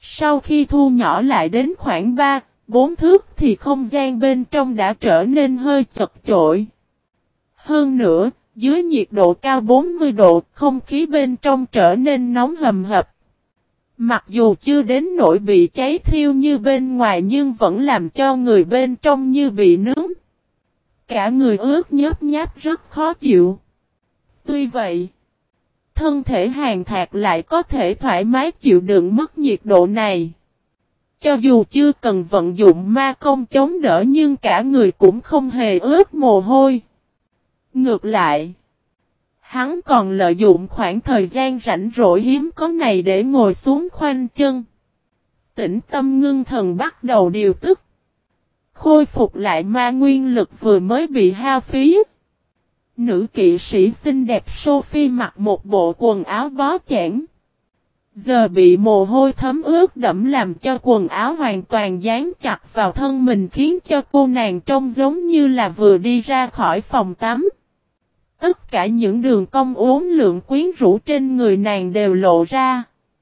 Sau khi thu nhỏ lại đến khoảng 3-4 thước thì không gian bên trong đã trở nên hơi chật chội. Hơn nữa, dưới nhiệt độ cao 40 độ, không khí bên trong trở nên nóng hầm hập. Mặc dù chưa đến nỗi bị cháy thiêu như bên ngoài nhưng vẫn làm cho người bên trong như bị nướng. Cả người ướt nhớp nháp rất khó chịu. Tuy vậy, thân thể Hàn Thạc lại có thể thoải mái chịu đựng mức nhiệt độ này. Cho dù chưa cần vận dụng ma công chống đỡ nhưng cả người cũng không hề ướt mồ hôi. Ngược lại, hắn còn lợi dụng khoảng thời gian rảnh rỗi hiếm có này để ngồi xuống khoanh chân. Tĩnh tâm ngưng thần bắt đầu điều tức. Khôi phục lại ma nguyên lực vừa mới bị hao phí. Nữ kỵ sĩ xinh đẹp Sophie mặc một bộ quần áo bó chẽn. Giờ bị mồ hôi thấm ướt đẫm làm cho quần áo hoàn toàn dán chặt vào thân mình khiến cho cô nàng trông giống như là vừa đi ra khỏi phòng tắm. Tất cả những đường cong uốn lượn quyến rũ trên người nàng đều lộ ra.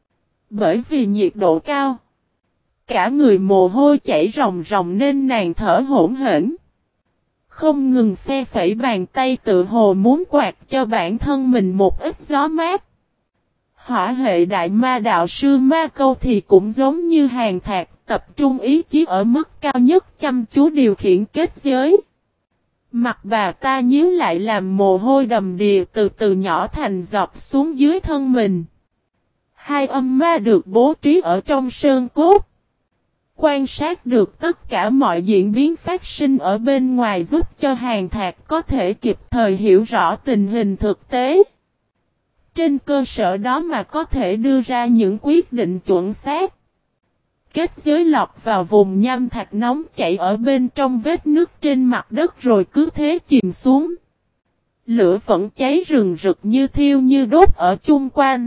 Bởi vì nhiệt độ cao, cả người mồ hôi chảy ròng ròng nên nàng thở hổn hển. Không ngừng phe phẩy bàn tay tự hồ muốn quạt cho bản thân mình một ít gió mát. Hỏa hệ đại ma đạo sư Ma Câu thì cũng giống như Hàn Thạc, tập trung ý chí ở mức cao nhất chăm chú điều khiển kết giới. Mặt bà ta nhíu lại làm mồ hôi đầm đìa từ từ nhỏ thành giọt xuống dưới thân mình. Hai âm ma được bố trí ở trong sơn cốt. Quan sát được tất cả mọi diễn biến phát sinh ở bên ngoài giúp cho Hàn Thạc có thể kịp thời hiểu rõ tình hình thực tế. Trên cơ sở đó mà có thể đưa ra những quyết định chuẩn xác. Kết giới lọt vào vùng nham thạch nóng chảy ở bên trong vết nứt trên mặt đất rồi cứ thế chìm xuống. Lửa vẫn cháy rừng rực như thiêu như đốt ở chung quanh.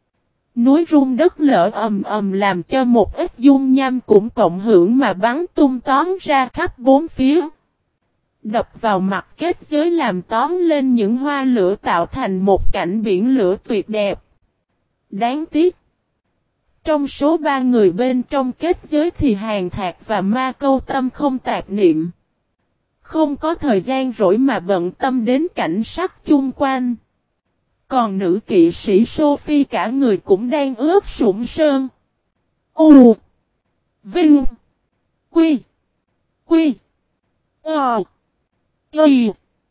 Núi rung đất lở ầm ầm làm cho một ít dung nham cũng cộng hưởng mà bắn tung tóm ra khắp bốn phía. Đập vào mặt kết giới làm tóm lên những hoa lửa tạo thành một cảnh biển lửa tuyệt đẹp. Đáng tiếc, trong số 3 người bên trong kết giới thì Hàn Thạc và Ma Câu tâm không tạp niệm. Không có thời gian rỗi mà bận tâm đến cảnh sắc chung quanh. Còn nữ kỵ sĩ Sophie cả người cũng đang ướt sũng sơn. U Vinh Quy Quy Ờ Y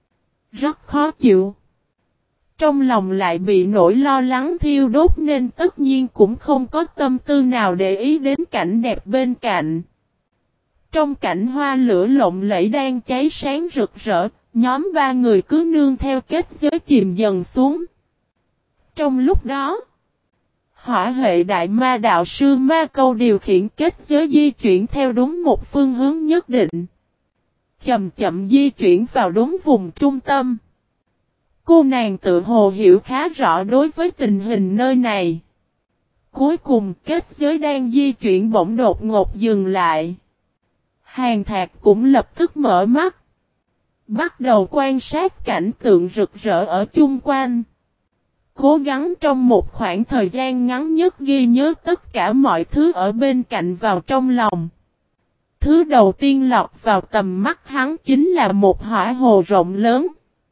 rất khó chịu. Trong lòng lại bị nỗi lo lắng thiêu đốt nên tất nhiên cũng không có tâm tư nào để ý đến cảnh đẹp bên cạnh. Trong cảnh hoa lửa lộng lẫy đang cháy sáng rực rỡ, nhóm 3 người cứ nương theo kết giới chìm dần xuống. Trong lúc đó, hỏa hệ đại ma đạo sư Ma Câu điều khiển kết giới di chuyển theo đúng một phương hướng nhất định. Chậm chậm di chuyển vào đúng vùng trung tâm. Cô nàng tự hồ hiểu khá rõ đối với tình hình nơi này. Cuối cùng kết giới đang di chuyển bỗng đột ngột dừng lại. Hàn Thạc cũng lập tức mở mắt. Bắt đầu quan sát cảnh tượng rực rỡ ở chung quanh. Cố gắng trong một khoảng thời gian ngắn nhất ghi nhớ tất cả mọi thứ ở bên cạnh vào trong lòng. Thứ đầu tiên lọt vào tầm mắt hắn chính là một hỏa hồ rộng lớn.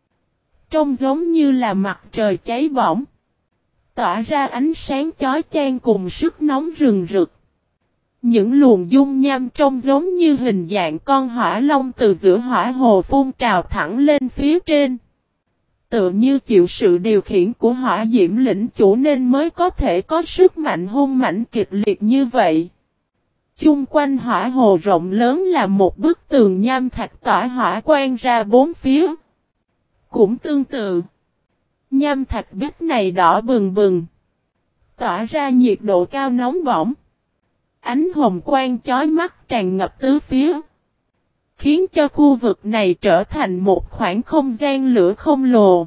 Trông giống như là mặt trời cháy bỏng. Tỏa ra ánh sáng chói chang cùng sức nóng rừng rực. Những luồng dung nham trông giống như hình dạng con hỏa long từ giữa hỏa hồ phun trào thẳng lên phía trên. Tựa như chịu sự điều khiển của hỏa diễm lĩnh chủ nên mới có thể có sức mạnh hung mãnh kịch liệt như vậy. Chung quanh hỏa hồ rộng lớn là một bức tường nham thạch tỏa hỏa quang ra bốn phía. Cũng tương tự, nham thạch bích này đỏ bừng bừng, tỏa ra nhiệt độ cao nóng bỏng. Ánh hồng quang chói mắt tràn ngập tứ phía, khiến cho khu vực này trở thành một khoảng không gian lửa khổng lồ.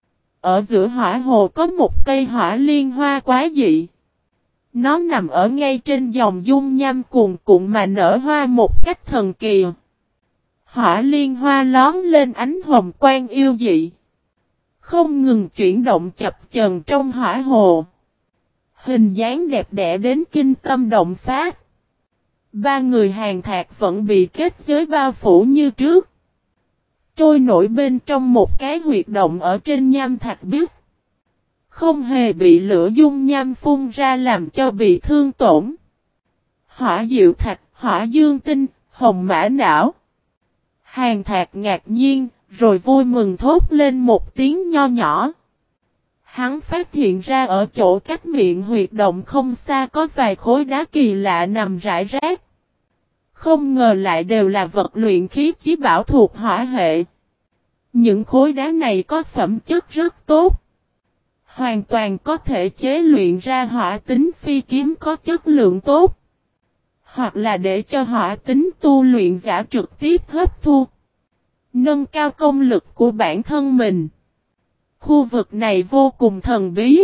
Ở giữa hỏa hồ có một cây hỏa liên hoa quá dị. Nó nằm ở ngay trên dòng dung nham cuồn cuộn mà nở hoa một cách thần kỳ. Hỏa liên hoa lón lên ánh hồng quang yêu dị, không ngừng chuyển động chập chờn trong hỏa hồ. Hình dáng đẹp đẽ đến kinh tâm động phát. Ba người Hàn Thạc vẫn bị kết giới bao phủ như trước. Trôi nổi bên trong một cái huyệt động ở trên nham thạch biếc. Không hề bị lửa dung nham phun ra làm cho bị thương tổn. Hỏa diệu thạch, hỏa dương tinh, hồng mã não. Hàn Thạc ngạc nhiên, rồi vui mừng thốt lên một tiếng nho nhỏ. Hắn phát hiện ra ở chỗ cách miệng huyệt động không xa có vài khối đá kỳ lạ nằm rải rác. Không ngờ lại đều là vật luyện khí chí bảo thuộc hỏa hệ. Những khối đá này có phẩm chất rất tốt. Hoàn toàn có thể chế luyện ra hỏa tính phi kiếm có chất lượng tốt. Hoặc là để cho hỏa tính tu luyện giả trực tiếp hấp thu. Nâng cao công lực của bản thân mình. Khu vực này vô cùng thần bí.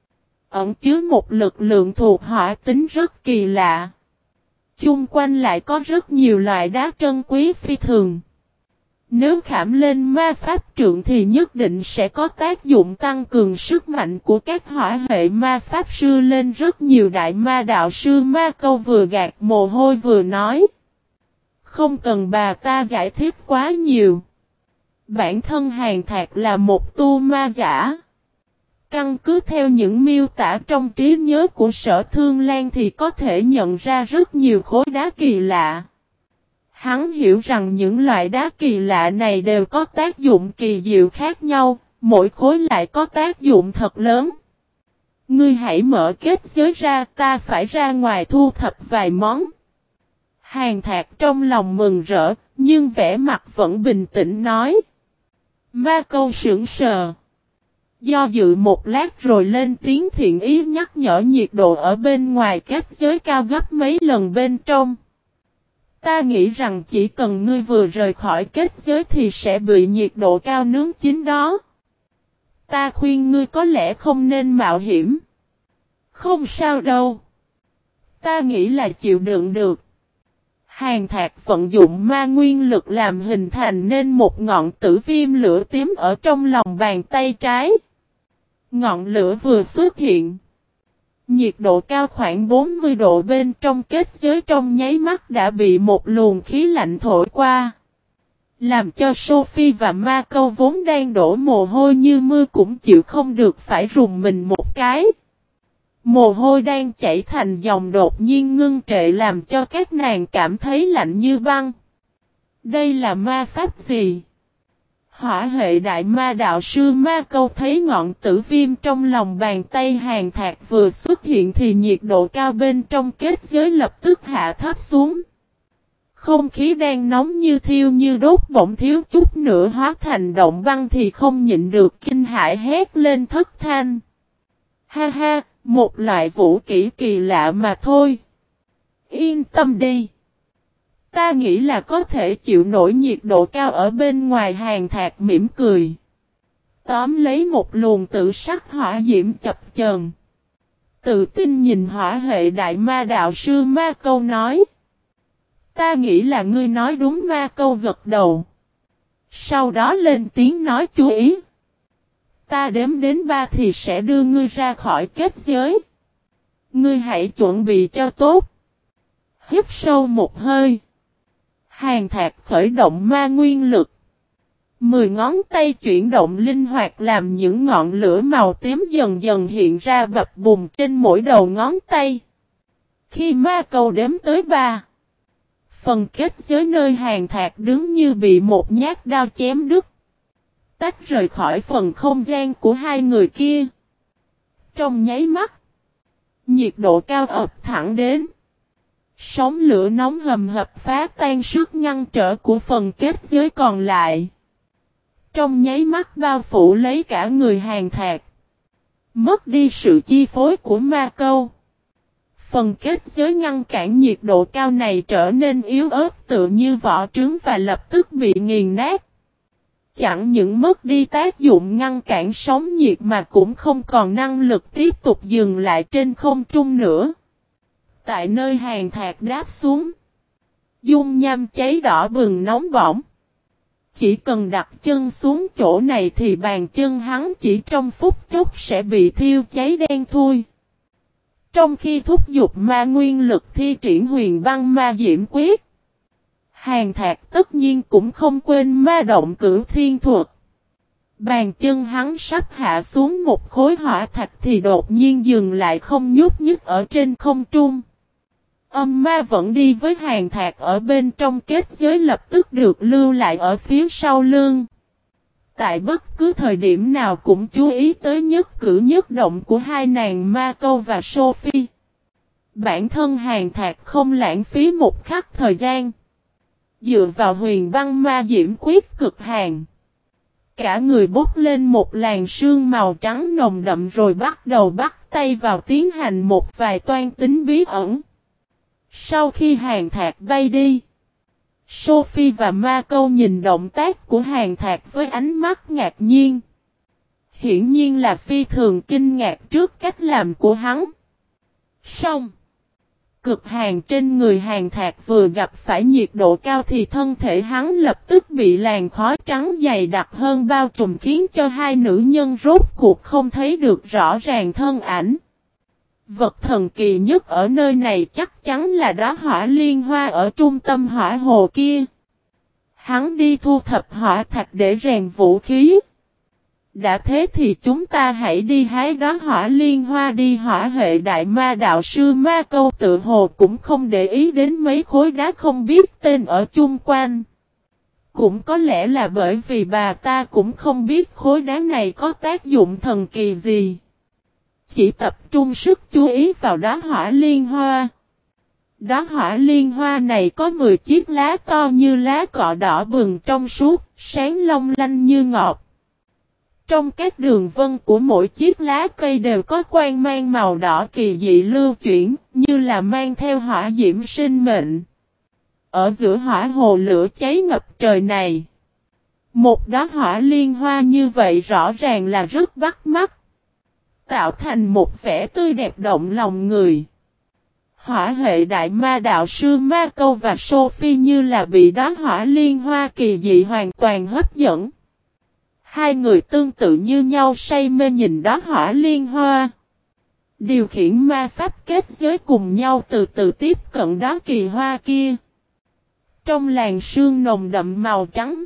Ẩn chứa một lực lượng thuộc hỏa tính rất kỳ lạ. Chung quanh lại có rất nhiều loại đá trân quý phi thường. Nếu khảm lên ma pháp trượng thì nhất định sẽ có tác dụng tăng cường sức mạnh của các hỏa hệ ma pháp sư lên rất nhiều. Đại ma đạo sư Ma Câu vừa gạt mồ hôi vừa nói. Không cần bà ta giải thích quá nhiều. Bản thân Hàn Thạc là một tu ma giả. Căn cứ theo những miêu tả trong trí nhớ của Sở Thương Lan thì có thể nhận ra rất nhiều khối đá kỳ lạ. Hắn hiểu rằng những loại đá kỳ lạ này đều có tác dụng kỳ diệu khác nhau, mỗi khối lại có tác dụng thật lớn. Ngươi hãy mở kết giới ra, ta phải ra ngoài thu thập vài món. Hàn Thạc trong lòng mừng rỡ, nhưng vẻ mặt vẫn bình tĩnh nói. Ma Câu sững sờ. Do dự một lát rồi lên tiếng thiện ý nhắc nhở nhiệt độ ở bên ngoài kết giới cao gấp mấy lần bên trong. Ta nghĩ rằng chỉ cần ngươi vừa rời khỏi kết giới thì sẽ bị nhiệt độ cao nướng chín đó. Ta khuyên ngươi có lẽ không nên mạo hiểm. Không sao đâu. Ta nghĩ là chịu đựng được. Hàn Thạc vận dụng ma nguyên lực làm hình thành nên một ngọn tử viêm lửa tím ở trong lòng bàn tay trái. Ngọn lửa vừa xuất hiện. Nhiệt độ cao khoảng 40 độ bên trong kết giới trong nháy mắt đã bị một luồng khí lạnh thổi qua. Làm cho Sophie và Ma Câu vốn đang đổ mồ hôi như mưa cũng chịu không được phải rùng mình một cái. Mồ hôi đang chảy thành dòng đột nhiên ngưng trệ làm cho các nàng cảm thấy lạnh như băng. Đây là ma pháp gì? Hỏa hệ đại ma đạo sư Ma Câu thấy ngọn tử viêm trong lòng bàn tay Hàn Thạc vừa xuất hiện thì nhiệt độ cao bên trong kết giới lập tức hạ thấp xuống. Không khí đang nóng như thiêu như đốt bỗng thiếu chút nữa hóa thành động băng thì không nhịn được kinh hãi hét lên thất thanh. Ha ha, một loại vũ kỹ kỳ lạ mà thôi. Yên tâm đi. Ta nghĩ là có thể chịu nổi nhiệt độ cao ở bên ngoài. Hàn Thạc mỉm cười. Tóm lấy một luồng tự sắc hỏa diễm chập chờn. Tự tin nhìn hỏa hệ đại ma đạo sư Ma Câu nói. Ta nghĩ là ngươi nói đúng. Ma Câu gật đầu. Sau đó lên tiếng nói chú ý. Ta đếm đến 3 thì sẽ đưa ngươi ra khỏi kết giới. Ngươi hãy chuẩn bị cho tốt. Hít sâu một hơi. Hàn Thạc khởi động ma nguyên lực. 10 ngón tay chuyển động linh hoạt làm những ngọn lửa màu tím dần dần hiện ra bập bùng trên mỗi đầu ngón tay. Khi Ma Câu đếm tới 3, phần kết giới nơi Hàn Thạc đứng như bị một nhát đao chém đứt. Tách rời khỏi phần không gian của hai người kia. Trong nháy mắt, nhiệt độ cao ập thẳng đến. Sóng lửa nóng hầm hập phá tan sức ngăn trở của phần kết giới còn lại. Trong nháy mắt bao phủ lấy cả người Hàn Thạc. Mất đi sự chi phối của Ma Câu. Phần kết giới ngăn cản nhiệt độ cao này trở nên yếu ớt tựa như vỏ trứng và lập tức bị nghiền nát. Chẳng những mất đi tác dụng ngăn cản sóng nhiệt mà cũng không còn năng lực tiếp tục dừng lại trên không trung nữa. Tại nơi Hàn Thạc đáp xuống, dung nham cháy đỏ bừng nóng bỏng. Chỉ cần đặt chân xuống chỗ này thì bàn chân hắn chỉ trong phút chốc sẽ bị thiêu cháy đen thui. Trong khi thúc giục ma nguyên lực thi triển huyền băng ma diễm quyết, Hàn Thạc tất nhiên cũng không quên ma động cửu thiên thuật. Bàn chân hắn sắp hạ xuống một khối hỏa thạch thì đột nhiên dừng lại không nhúc nhích ở trên không trung. Âm ma vẫn đi với Hàn Thạc ở bên trong kết giới lập tức được lưu lại ở phía sau lưng. Tại bất cứ thời điểm nào cũng chú ý tới nhất cử nhất động của hai nàng Ma Câu và Sophie. Bản thân Hàn Thạc không lãng phí một khắc thời gian. Dựa vào huyền băng ma diễm quyết cực hàn. Cả người bốc lên một làn sương màu trắng nồng đậm rồi bắt đầu bắt tay vào tiến hành một vài toan tính bí ẩn. Sau khi Hàn Thạc bay đi, Sophie và Ma Câu nhìn động tác của Hàn Thạc với ánh mắt ngạc nhiên. Hiển nhiên là phi thường kinh ngạc trước cách làm của hắn. Xong, cực hàn trên người Hàn Thạc vừa gặp phải nhiệt độ cao thì thân thể hắn lập tức bị làn khói trắng dày đặc hơn bao trùm khiến cho hai nữ nhân rốt cuộc không thấy được rõ ràng thân ảnh. Vật thần kỳ nhất ở nơi này chắc chắn là đóa hỏa liên hoa ở trung tâm hỏa hồ kia. Hắn đi thu thập hỏa thạch để rèn vũ khí. Đã thế thì chúng ta hãy đi hái đóa hỏa liên hoa đi. Hỏa hệ đại ma đạo sư Ma Câu tự hồ cũng không để ý đến mấy khối đá không biết tên ở chung quanh. Cũng có lẽ là bởi vì bà ta cũng không biết khối đá này có tác dụng thần kỳ gì. Chỉ tập trung sức chú ý vào đóa hỏa liên hoa. Đóa hỏa liên hoa này có 10 chiếc lá to như lá cọ đỏ bừng trong suốt, sáng long lanh như ngọc. Trong các đường vân của mỗi chiếc lá cây đều có quang mang màu đỏ kỳ dị lưu chuyển, như là mang theo hỏa diễm sinh mệnh. Ở giữa hỏa hồ lửa cháy ngập trời này, một đóa hỏa liên hoa như vậy rõ ràng là rất bắt mắt, tạo thành một vẻ tươi đẹp động lòng người. Hỏa hệ đại ma đạo sư Ma Câu và Sophie như là bị đóa hỏa liên hoa kỳ dị hoàn toàn hấp dẫn. Hai người tương tự như nhau say mê nhìn đóa hỏa liên hoa. Điều khiển ma pháp kết giới cùng nhau từ từ tiếp cận đóa kỳ hoa kia. Trong làn sương nồng đậm màu trắng,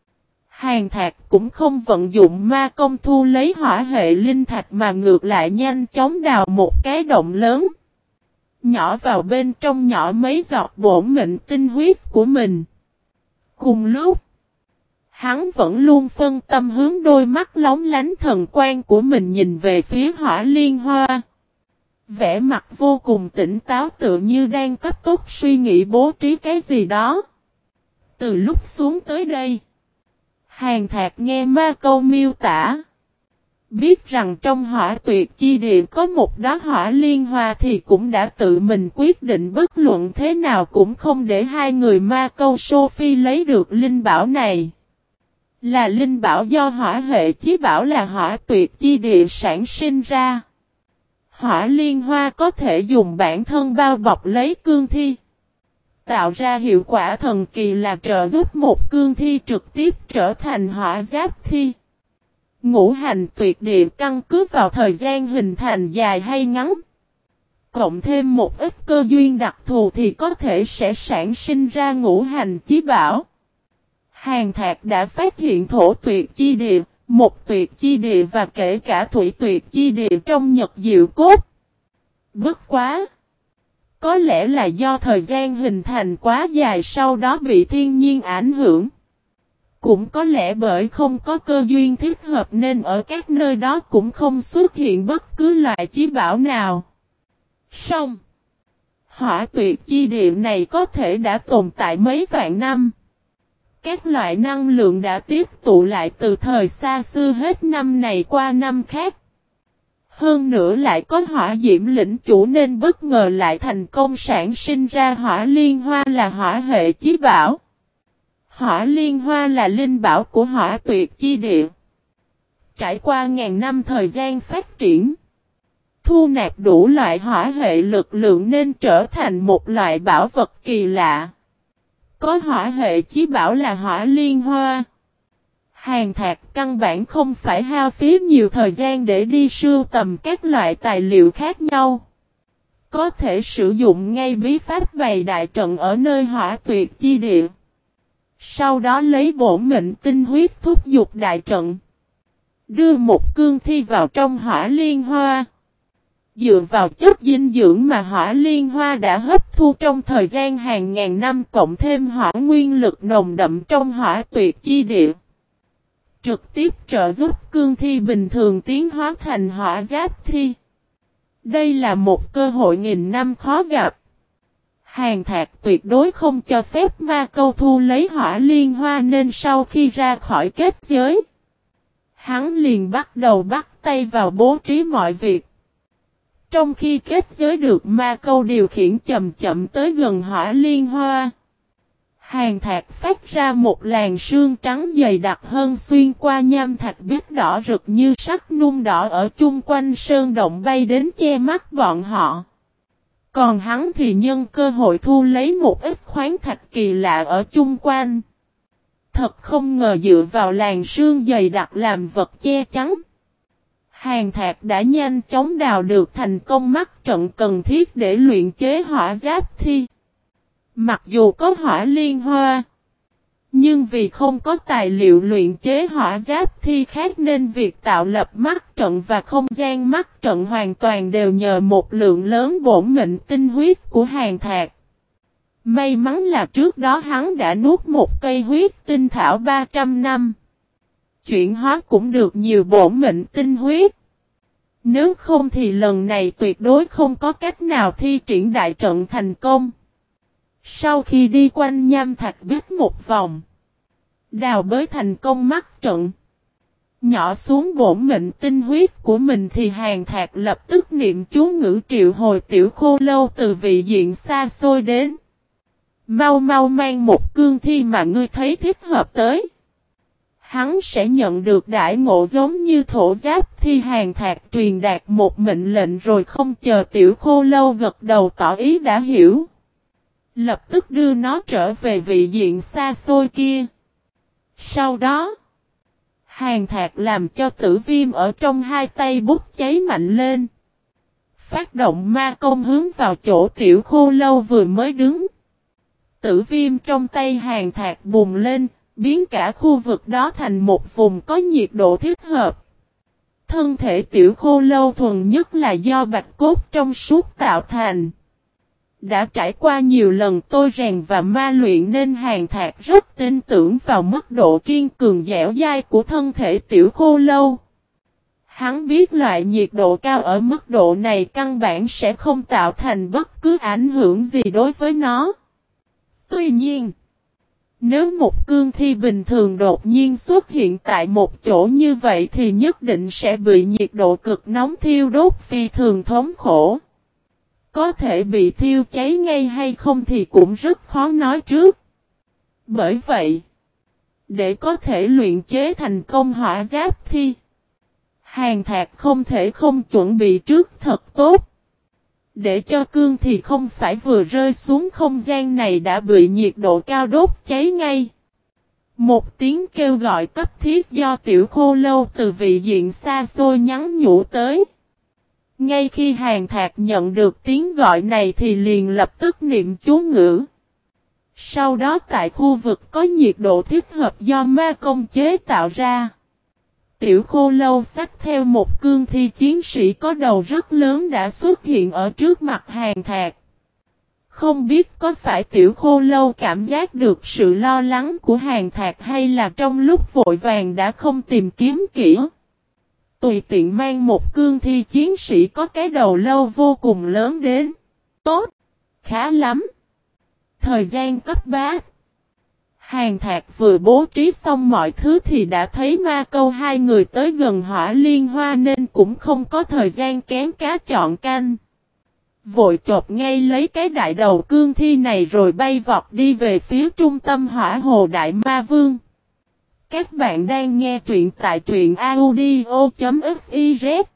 Hàn Thạc cũng không vận dụng ma công thu lấy hỏa hệ linh thạch mà ngược lại nhanh chóng đào một cái động lớn. Nhỏ vào bên trong nhỏ mấy giọt bổn mệnh tinh huyết của mình. Cùng lúc, hắn vẫn luôn phân tâm hướng đôi mắt lóng lánh thần quang của mình nhìn về phía hỏa liên hoa. Vẻ mặt vô cùng tỉnh táo tựa như đang cấp tốc suy nghĩ bố trí cái gì đó. Từ lúc xuống tới đây, Hàn Thạc nghe Ma Câu miêu tả. Biết rằng trong hỏa tuyệt chi địa có một đóa hỏa liên hoa thì cũng đã tự mình quyết định bất luận thế nào cũng không để hai người Ma Câu Sophie lấy được linh bảo này. Là linh bảo do hỏa hệ chí bảo là hỏa tuyệt chi địa sản sinh ra. Hỏa liên hoa có thể dùng bản thân bao bọc lấy cương thi. Tạo ra hiệu quả thần kỳ là trợ giúp một cương thi trực tiếp trở thành hỏa giáp thi. Ngũ hành tuyệt địa căn cứ vào thời gian hình thành dài hay ngắn. Cộng thêm một ít cơ duyên đặc thù thì có thể sẽ sản sinh ra ngũ hành chí bảo. Hàn Thạc đã phát hiện thổ tuyệt chi địa, một tuyệt chi địa và kể cả thủy tuyệt chi địa trong nhật diệu cốt. Bất quá! Có lẽ là do thời gian hình thành quá dài sau đó bị thiên nhiên ảnh hưởng. Cũng có lẽ bởi không có cơ duyên thích hợp nên ở các nơi đó cũng không xuất hiện bất cứ loại chí bảo nào. Song, hỏa tuyệt chi địa này có thể đã tồn tại mấy vạn năm. Các loại năng lượng đã tiếp tụ lại từ thời xa xưa hết năm này qua năm khác. Hơn nữa lại có hỏa diễm lĩnh chủ nên bất ngờ lại thành công sản sinh ra hỏa liên hoa là hỏa hệ chí bảo. Hỏa liên hoa là linh bảo của hỏa tuyệt chi địa. Trải qua ngàn năm thời gian phát triển, thu nạp đủ loại hỏa hệ lực lượng nên trở thành một loại bảo vật kỳ lạ. Có hỏa hệ chí bảo là hỏa liên hoa. Hàn Thạc căn bản không phải hao phí nhiều thời gian để đi sưu tầm các loại tài liệu khác nhau. Có thể sử dụng ngay bí pháp bày đại trận ở nơi hỏa tuyệt chi địa. Sau đó lấy bổn mệnh tinh huyết thúc giục đại trận. Đưa một cương thi vào trong hỏa liên hoa. Dựa vào chất dinh dưỡng mà hỏa liên hoa đã hấp thu trong thời gian hàng ngàn năm cộng thêm hỏa nguyên lực nồng đậm trong hỏa tuyệt chi địa. Trực tiếp trợ giúp cương thi bình thường tiến hóa thành hỏa giáp thi. Đây là một cơ hội nghìn năm khó gặp. Hàn Thạc tuyệt đối không cho phép ma câu thu lấy hỏa liên hoa nên sau khi ra khỏi kết giới. Hắn liền bắt đầu bắt tay vào bố trí mọi việc. Trong khi kết giới được ma câu điều khiển chậm chậm tới gần hỏa liên hoa. Hàn Thạc phát ra một làn sương trắng dày đặc hơn xuyên qua nham thạch biết đỏ rực như sắc nung đỏ ở chung quanh sơn động bay đến che mắt bọn họ. Còn hắn thì nhân cơ hội thu lấy một ít khoáng thạch kỳ lạ ở chung quanh. Thật không ngờ dựa vào làn sương dày đặc làm vật che chắn. Hàn Thạc đã nhanh chóng đào được thành công mắt trận cần thiết để luyện chế hỏa giáp thi. Mặc dù có hỏa liên hoa, nhưng vì không có tài liệu luyện chế hỏa giáp thi khác nên việc tạo lập mắt trận và không gian mắt trận hoàn toàn đều nhờ một lượng lớn bổn mệnh tinh huyết của Hàn Thạc. May mắn là trước đó hắn đã nuốt một cây huyết tinh thảo 300 năm. Chuyển hóa cũng được nhiều bổn mệnh tinh huyết. Nếu không thì lần này tuyệt đối không có cách nào thi triển đại trận thành công. Sau khi đi quanh nham thạch biết một vòng, đào bới thành công mắt trận, nhỏ xuống bổn mệnh tinh huyết của mình thì Hàn Thạc lập tức niệm chú ngữ triệu hồi tiểu khô lâu từ vị diện xa xôi đến. Mau mau mang một cương thi mà ngươi thấy thích hợp tới. Hắn sẽ nhận được đãi ngộ giống như thổ giáp thi. Hàn Thạc truyền đạt một mệnh lệnh rồi không chờ tiểu khô lâu gật đầu tỏ ý đã hiểu. Lập tức đưa nó trở về vị diện xa xôi kia. Sau đó, Hàn Thạc làm cho tử viêm ở trong hai tay bút cháy mạnh lên. Phát động ma công hướng vào chỗ tiểu khô lâu vừa mới đứng. Tử viêm trong tay Hàn Thạc bùng lên, biến cả khu vực đó thành một vùng có nhiệt độ thích hợp. Thân thể tiểu khô lâu thuần nhất là do bạch cốt trong suốt tạo thành. Đã trải qua nhiều lần tôi rèn và ma luyện nên Hàn Thạc rất tin tưởng vào mức độ kiên cường dẻo dai của thân thể tiểu khô lâu. Hắn biết loại nhiệt độ cao ở mức độ này căn bản sẽ không tạo thành bất cứ ảnh hưởng gì đối với nó. Tuy nhiên, nếu một cương thi bình thường đột nhiên xuất hiện tại một chỗ như vậy thì nhất định sẽ bị nhiệt độ cực nóng thiêu đốt phi thường thống khổ. Có thể bị thiêu cháy ngay hay không thì cũng rất khó nói trước. Bởi vậy, để có thể luyện chế thành công hỏa giáp thi, Hàn Thạc không thể không chuẩn bị trước thật tốt. Để cho cương thì không phải vừa rơi xuống không gian này đã bị nhiệt độ cao đốt cháy ngay. Một tiếng kêu gọi cấp thiết do tiểu khô lâu từ vị diện xa xôi nhắn nhủ tới. Ngay khi Hàn Thạc nhận được tiếng gọi này thì liền lập tức niệm chú ngữ. Sau đó tại khu vực có nhiệt độ thích hợp do ma công chế tạo ra, tiểu khô lâu xách theo một cương thi chiến sĩ có đầu rất lớn đã xuất hiện ở trước mặt Hàn Thạc. Không biết có phải tiểu khô lâu cảm giác được sự lo lắng của Hàn Thạc hay là trong lúc vội vàng đã không tìm kiếm kỹ. Tùy tiện mang một cương thi chiến sĩ có cái đầu lâu vô cùng lớn đến. Tốt, khá lắm. Thời gian cấp 3. Hàn Thạc vừa bố trí xong mọi thứ thì đã thấy ma câu hai người tới gần hỏa liên hoa nên cũng không có thời gian kén cá chọn canh. Vội chộp ngay lấy cái đại đầu cương thi này rồi bay vọt đi về phía trung tâm hỏa hồ Đại Ma Vương. Các bạn đang nghe truyện tại truyện audio.fiz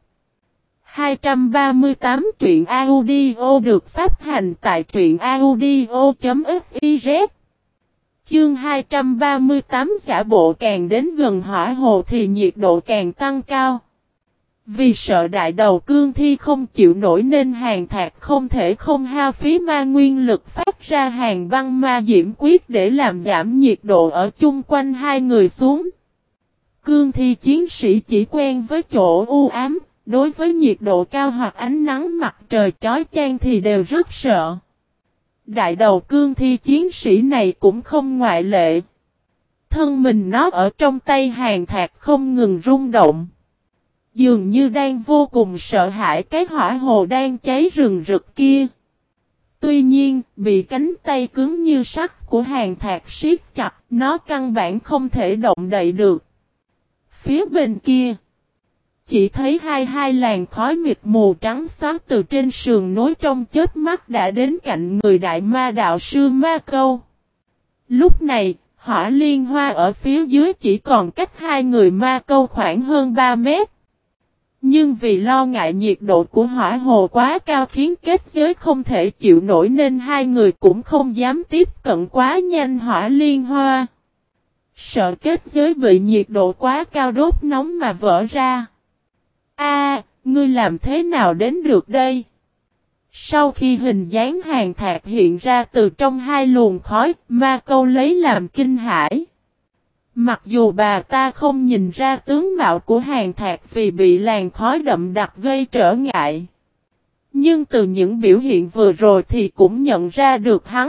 238 truyện audio được phát hành tại truyện audio.fiz. Chương 238 giả bộ càng đến gần hỏa hồ thì nhiệt độ càng tăng cao. Vì sợ đại đầu cương thi không chịu nổi nên Hàn Thạc không thể không hao phí ma nguyên lực phát ra hàng băng ma diễm quyết để làm giảm nhiệt độ ở chung quanh hai người xuống. Cương thi chiến sĩ chỉ quen với chỗ u ám, đối với nhiệt độ cao hoặc ánh nắng mặt trời chói chang thì đều rất sợ. Đại đầu cương thi chiến sĩ này cũng không ngoại lệ. Thân mình nó ở trong tay Hàn Thạc không ngừng rung động. Dường như đang vô cùng sợ hãi cái hỏa hồ đang cháy rừng rực kia. Tuy nhiên, bị cánh tay cứng như sắt của Hàn Thạc siết chặt, nó căn bản không thể động đậy được. Phía bên kia, chỉ thấy hai làn khói mịt mù trắng xóa từ trên sườn núi trong chớp mắt đã đến cạnh người đại ma đạo sư Ma Câu. Lúc này, Hỏa Liên Hoa ở phía dưới chỉ còn cách hai người Ma Câu khoảng hơn 3 mét. Nhưng vì lo ngại nhiệt độ của hỏa hồ quá cao khiến kết giới không thể chịu nổi nên hai người cũng không dám tiếp cận quá nhanh Hỏa Liên Hoa. Sợ kết giới bị nhiệt độ quá cao đốt nóng mà vỡ ra. Ngươi làm thế nào đến được đây? Sau khi hình dáng Hàn Thạc hiện ra từ trong hai luồng khói, Ma Câu lấy làm kinh hãi. Mặc dù bà ta không nhìn ra tướng mạo của Hàn Thạc vì bị làn khói đậm đặc gây trở ngại. Nhưng từ những biểu hiện vừa rồi thì cũng nhận ra được hắn.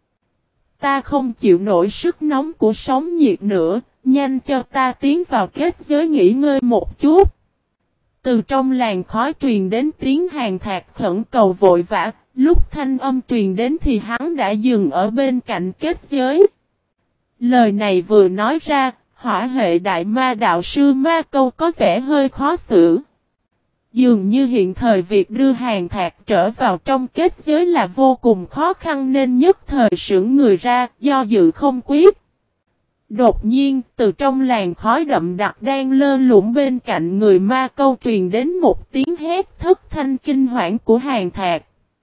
Ta không chịu nổi sức nóng của sóng nhiệt nữa, nhanh cho ta tiến vào kết giới nghỉ ngơi một chút. Từ trong làn khói truyền đến tiếng Hàn Thạc khẩn cầu vội vã, lúc thanh âm truyền đến thì hắn đã dừng ở bên cạnh kết giới. Lời này vừa nói ra, hỏa hệ đại ma đạo sư Ma Câu có vẻ hơi khó xử. Dường như hiện thời việc đưa Hàn Thạc trở vào trong kết giới là vô cùng khó khăn nên nhất thời sững người ra, do dự không quyết. Đột nhiên, từ trong làn khói đậm đặc đang lơ lửng bên cạnh người Ma Câu truyền đến một tiếng hét thất thanh kinh hoảng của Hàn Thạc.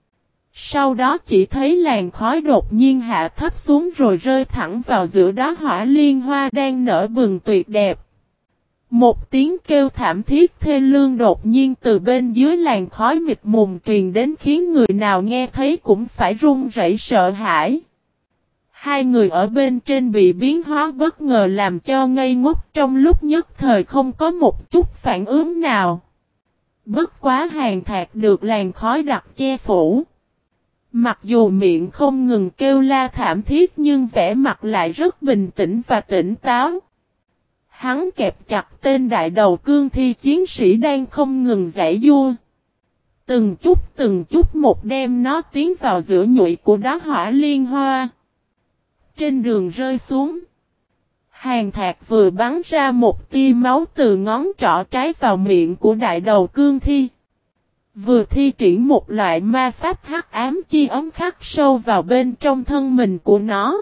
Sau đó chỉ thấy làn khói đột nhiên hạ thấp xuống rồi rơi thẳng vào giữa đó hỏa liên hoa đang nở bừng tuyệt đẹp. Một tiếng kêu thảm thiết thê lương đột nhiên từ bên dưới làn khói mịt mùng truyền đến khiến người nào nghe thấy cũng phải run rẩy sợ hãi. Hai người ở bên trên bị biến hóa bất ngờ làm cho ngây ngốc trong lúc nhất thời không có một chút phản ứng nào. Bất quá Hàn Thạc được làn khói đặc che phủ. Mặc dù miệng không ngừng kêu la thảm thiết nhưng vẻ mặt lại rất bình tĩnh và tỉnh táo. Hắn kẹp chặt tên đại đầu cương thi chiến sĩ đang không ngừng giãy giụa. Từng chút một đem nó tiến vào giữa nhụy của đá hỏa liên hoa. Trên đường rơi xuống, Hàn Thạc vừa bắn ra một tia máu từ ngón trỏ trái vào miệng của đại đầu cương thi. Vừa thi triển một loại ma pháp hắc ám chi ấm khắc sâu vào bên trong thân mình của nó.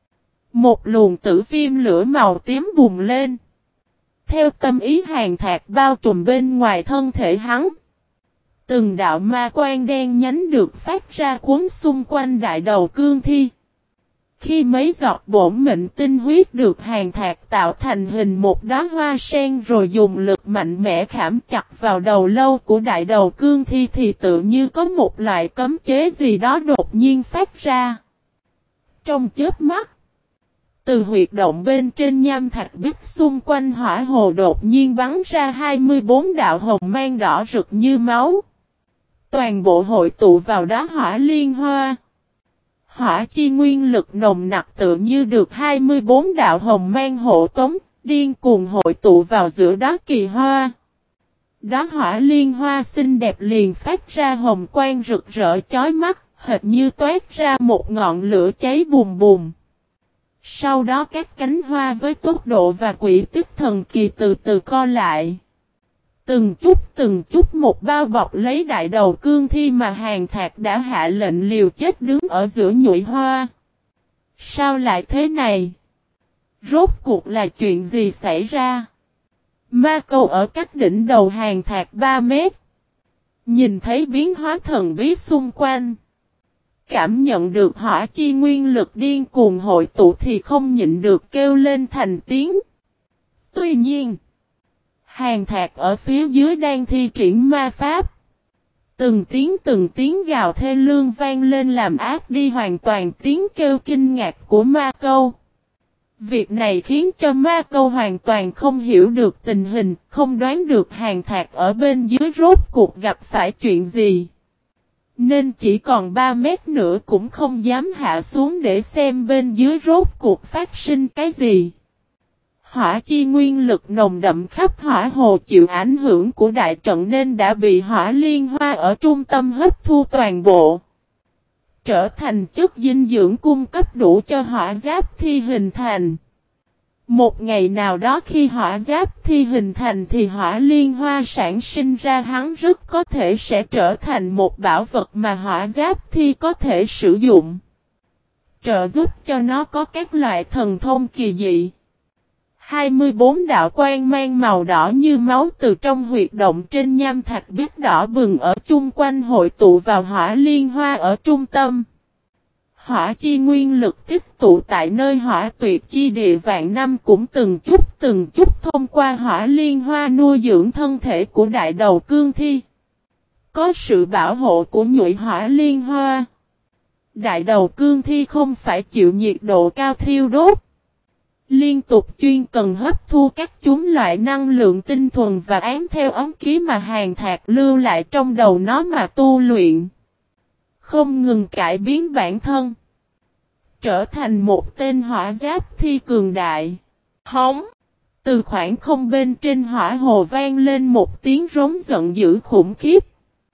Một luồng tử viêm lửa màu tím bùng lên. Theo tâm ý Hàn Thạc bao trùm bên ngoài thân thể hắn. Từng đạo ma quang đen nhánh được phát ra cuốn xung quanh đại đầu cương thi. Khi mấy giọt bổn mệnh tinh huyết được Hàn Thạc tạo thành hình một đóa hoa sen rồi dùng lực mạnh mẽ khảm chặt vào đầu lâu của đại đầu cương thi thì tự như có một loại cấm chế gì đó đột nhiên phát ra. Trong chớp mắt, từ huyệt động bên trên nham thạch bích xung quanh hỏa hồ đột nhiên bắn ra 24 đạo hồng mang đỏ rực như máu. Toàn bộ hội tụ vào đá hỏa liên hoa. Hỏa chi nguyên lực nồng nặc tự như được 24 đạo hồng mang hộ tống, điên cuồng hội tụ vào giữa đá kỳ hoa. Đá hỏa liên hoa xinh đẹp liền phát ra hồng quang rực rỡ chói mắt, hệt như toát ra một ngọn lửa cháy bùm bùm. Sau đó các cánh hoa với tốc độ và quỹ tích thần kỳ từ từ co lại. Từng chút một bao bọc lấy đại đầu cương thi mà Hàn Thạc đã hạ lệnh liều chết đứng ở giữa nhụy hoa. Sao lại thế này? Rốt cuộc là chuyện gì xảy ra? Ma Câu ở cách đỉnh đầu Hàn Thạc 3 mét. Nhìn thấy biến hóa thần bí xung quanh. Cảm nhận được hỏa chi nguyên lực điên cuồng hội tụ thì không nhịn được kêu lên thành tiếng. Tuy nhiên, Hàng Thạc ở phía dưới đang thi triển ma pháp. Từng tiếng gào thê lương vang lên làm át đi hoàn toàn tiếng kêu kinh ngạc của Ma Câu. Việc này khiến cho Ma Câu hoàn toàn không hiểu được tình hình, không đoán được Hàng Thạc ở bên dưới rốt cuộc gặp phải chuyện gì. Nên chỉ còn 3 mét nữa cũng không dám hạ xuống để xem bên dưới rốt cuộc phát sinh cái gì. Hỏa chi nguyên lực nồng đậm khắp hỏa hồ chịu ảnh hưởng của đại trận nên đã bị hỏa liên hoa ở trung tâm hấp thu toàn bộ. Trở thành chất dinh dưỡng cung cấp đủ cho hỏa giáp thi hình thành. Một ngày nào đó khi hỏa giáp thi hình thành thì hỏa liên hoa sản sinh ra hắn rất có thể sẽ trở thành một bảo vật mà hỏa giáp thi có thể sử dụng. Trợ giúp cho nó có các loại thần thông kỳ dị. 24 đạo quang mang màu đỏ như máu từ trong huyệt động trên nham thạch biếc đỏ bừng ở chung quanh hội tụ vào hỏa liên hoa ở trung tâm. Hỏa chi nguyên lực tích tụ tại nơi hỏa tuyệt chi địa vạn năm cũng từng chút thông qua hỏa liên hoa nuôi dưỡng thân thể của đại đầu cương thi. Có sự bảo hộ của nhụy hỏa liên hoa. Đại đầu cương thi không phải chịu nhiệt độ cao thiêu đốt. Liên tục chuyên cần hấp thu các chúng loại năng lượng tinh thuần và án theo ấm ký mà Hàng Thạc lưu lại trong đầu nó mà tu luyện. Không ngừng cải biến bản thân. Trở thành một tên hỏa giáp thi cường đại. Hống! Từ khoảng không bên trên hỏa hồ vang lên một tiếng rống giận dữ khủng khiếp.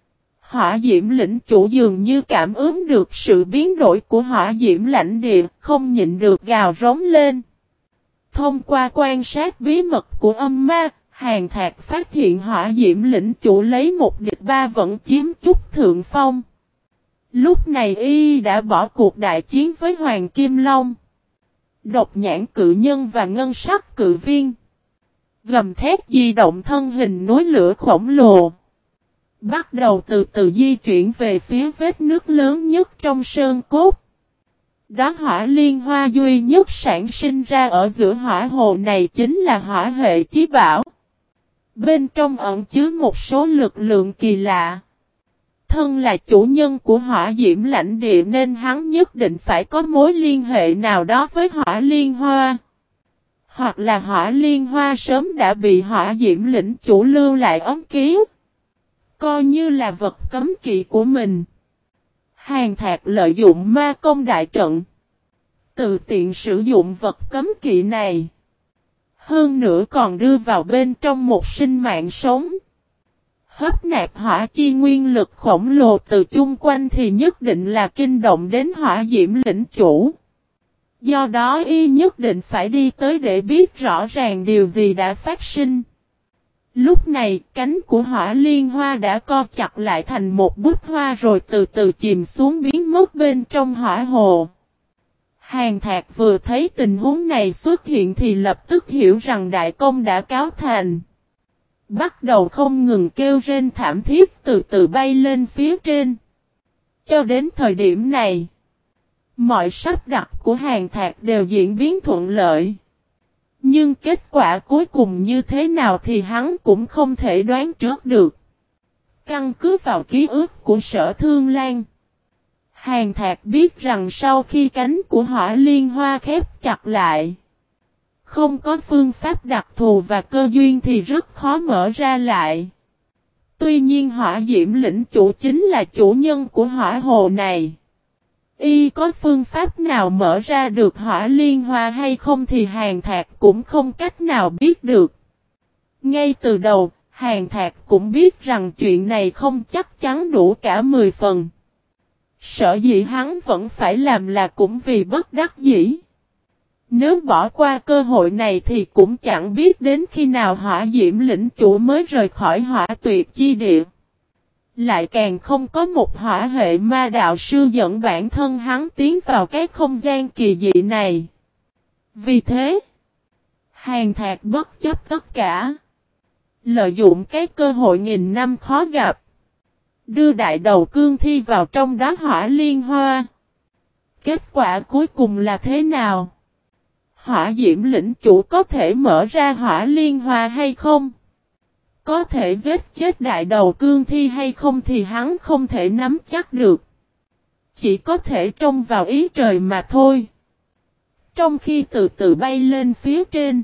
Hỏa diễm lĩnh chủ dường như cảm ứng được sự biến đổi của hỏa diễm lãnh địa, không nhịn được gào rống lên. Thông qua quan sát bí mật của âm ma, Hàng Thạc phát hiện hỏa diễm lĩnh chủ lấy một địch ba vẫn chiếm chút thượng phong. Lúc này y đã bỏ cuộc đại chiến với Hoàng Kim Long, Độc Nhãn Cự Nhân và Ngân Sắc Cự Viên. Gầm thét di động thân hình núi lửa khổng lồ. Bắt đầu từ từ di chuyển về phía vết nước lớn nhất trong sơn cốt. Đó hỏa liên hoa duy nhất sản sinh ra ở giữa hỏa hồ này chính là hỏa hệ chí bảo. Bên trong ẩn chứa một số lực lượng kỳ lạ. Thân là chủ nhân của hỏa diễm lãnh địa nên hắn nhất định phải có mối liên hệ nào đó với hỏa liên hoa. Hoặc là hỏa liên hoa sớm đã bị hỏa diễm lĩnh chủ lưu lại ấm ký. Coi như là vật cấm kỵ của mình. Hàng Thạc lợi dụng ma công đại trận. Tự tiện sử dụng vật cấm kỵ này. Hơn nữa còn đưa vào bên trong một sinh mạng sống. Hấp nạp hỏa chi nguyên lực khổng lồ từ chung quanh thì nhất định là kinh động đến hỏa diễm lĩnh chủ. Do đó y nhất định phải đi tới để biết rõ ràng điều gì đã phát sinh. Lúc này cánh của hỏa liên hoa đã co chặt lại thành một bút hoa rồi từ từ chìm xuống biến mất bên trong hỏa hồ. Hàng Thạc vừa thấy tình huống này xuất hiện thì lập tức hiểu rằng đại công đã cáo thành. Bắt đầu không ngừng kêu rên thảm thiết từ từ bay lên phía trên. Cho đến thời điểm này, mọi sắp đặt của Hàng Thạc đều diễn biến thuận lợi. Nhưng kết quả cuối cùng như thế nào thì hắn cũng không thể đoán trước được. Căn cứ vào ký ức của Sở Thương Lan, Hàng Thạc biết rằng sau khi cánh của hỏa liên hoa khép chặt lại, không có phương pháp đặc thù và cơ duyên thì rất khó mở ra lại. Tuy nhiên hỏa diễm lĩnh chủ chính là chủ nhân của hỏa hồ này. Y có phương pháp nào mở ra được hỏa liên hoa hay không thì Hàng Thạc cũng không cách nào biết được. Ngay từ đầu, Hàng Thạc cũng biết rằng chuyện này không chắc chắn đủ cả 10 phần. Sở dĩ hắn vẫn phải làm là cũng vì bất đắc dĩ. Nếu bỏ qua cơ hội này thì cũng chẳng biết đến khi nào hỏa diễm lĩnh chủ mới rời khỏi hỏa tuyệt chi địa. Lại càng không có một hỏa hệ ma đạo sư dẫn bản thân hắn tiến vào cái không gian kỳ dị này. Vì thế, Hàng Thạc bất chấp tất cả. Lợi dụng cái cơ hội nghìn năm khó gặp. Đưa đại đầu cương thi vào trong đó hỏa liên hoa. Kết quả cuối cùng là thế nào? Hỏa diễm lĩnh chủ có thể mở ra hỏa liên hoa hay không? Có thể giết chết đại đầu cương thi hay không thì hắn không thể nắm chắc được. Chỉ có thể trông vào ý trời mà thôi. Trong khi từ từ bay lên phía trên,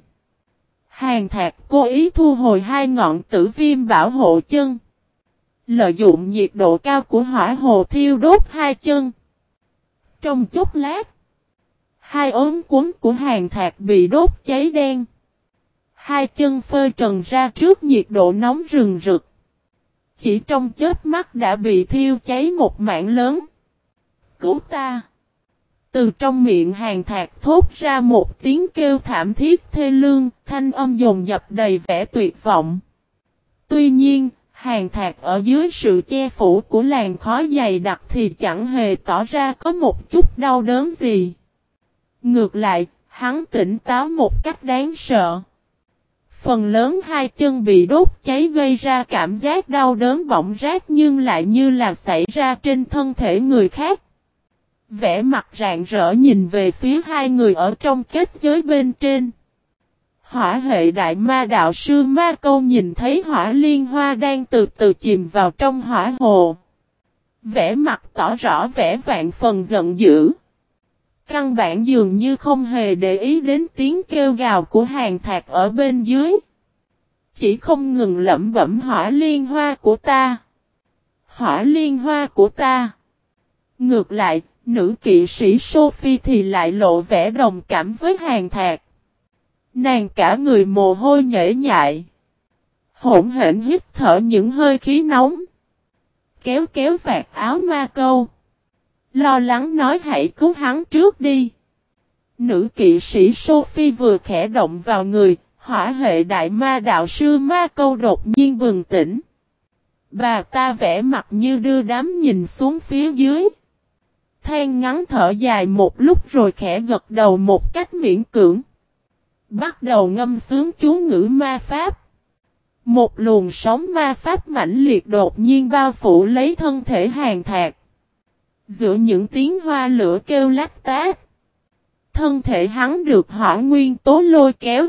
Hàn Thạc cố ý thu hồi hai ngọn tử viêm bảo hộ chân. Lợi dụng nhiệt độ cao của hỏa hồ thiêu đốt hai chân. Trong chốc lát, hai ốm cuốn của Hàn Thạc bị đốt cháy đen. Hai chân phơi trần ra trước nhiệt độ nóng rừng rực. Chỉ trong chớp mắt đã bị thiêu cháy một mảng lớn. Cứu ta! Từ trong miệng Hàn Thạc thốt ra một tiếng kêu thảm thiết thê lương, thanh âm dồn dập đầy vẻ tuyệt vọng. Tuy nhiên, Hàn Thạc ở dưới sự che phủ của làn khói dày đặc thì chẳng hề tỏ ra có một chút đau đớn gì. Ngược lại, hắn tỉnh táo một cách đáng sợ. Phần lớn hai chân bị đốt cháy gây ra cảm giác đau đớn bỏng rát nhưng lại như là xảy ra trên thân thể người khác. Vẻ mặt rạng rỡ nhìn về phía hai người ở trong kết giới bên trên. Hỏa hệ đại ma đạo sư Ma Câu nhìn thấy hỏa liên hoa đang từ từ chìm vào trong hỏa hồ. Vẻ mặt tỏ rõ vẻ vạn phần giận dữ. Căn bản dường như không hề để ý đến tiếng kêu gào của Hàn Thạc ở bên dưới. Chỉ không ngừng lẩm bẩm hỏa liên hoa của ta. Hỏa liên hoa của ta. Ngược lại, nữ kỵ sĩ Sophie thì lại lộ vẻ đồng cảm với Hàn Thạc. Nàng cả người mồ hôi nhễ nhại. Hỗn hển hít thở những hơi khí nóng. Kéo kéo vạt áo Ma Câu. Lo lắng nói hãy cứu hắn trước đi. Nữ kỵ sĩ Sophie vừa khẽ động vào người, hỏa hệ đại ma đạo sư Ma Câu đột nhiên bừng tỉnh. Bà ta vẻ mặt như đưa đám nhìn xuống phía dưới. Than ngắn thở dài một lúc rồi khẽ gật đầu một cách miễn cưỡng. Bắt đầu ngâm sướng chú ngữ ma pháp. Một luồng sóng ma pháp mãnh liệt đột nhiên bao phủ lấy thân thể Hàn Thạc. Giữa những tiếng hoa lửa kêu lách tát, thân thể hắn được hỏa nguyên tố lôi kéo.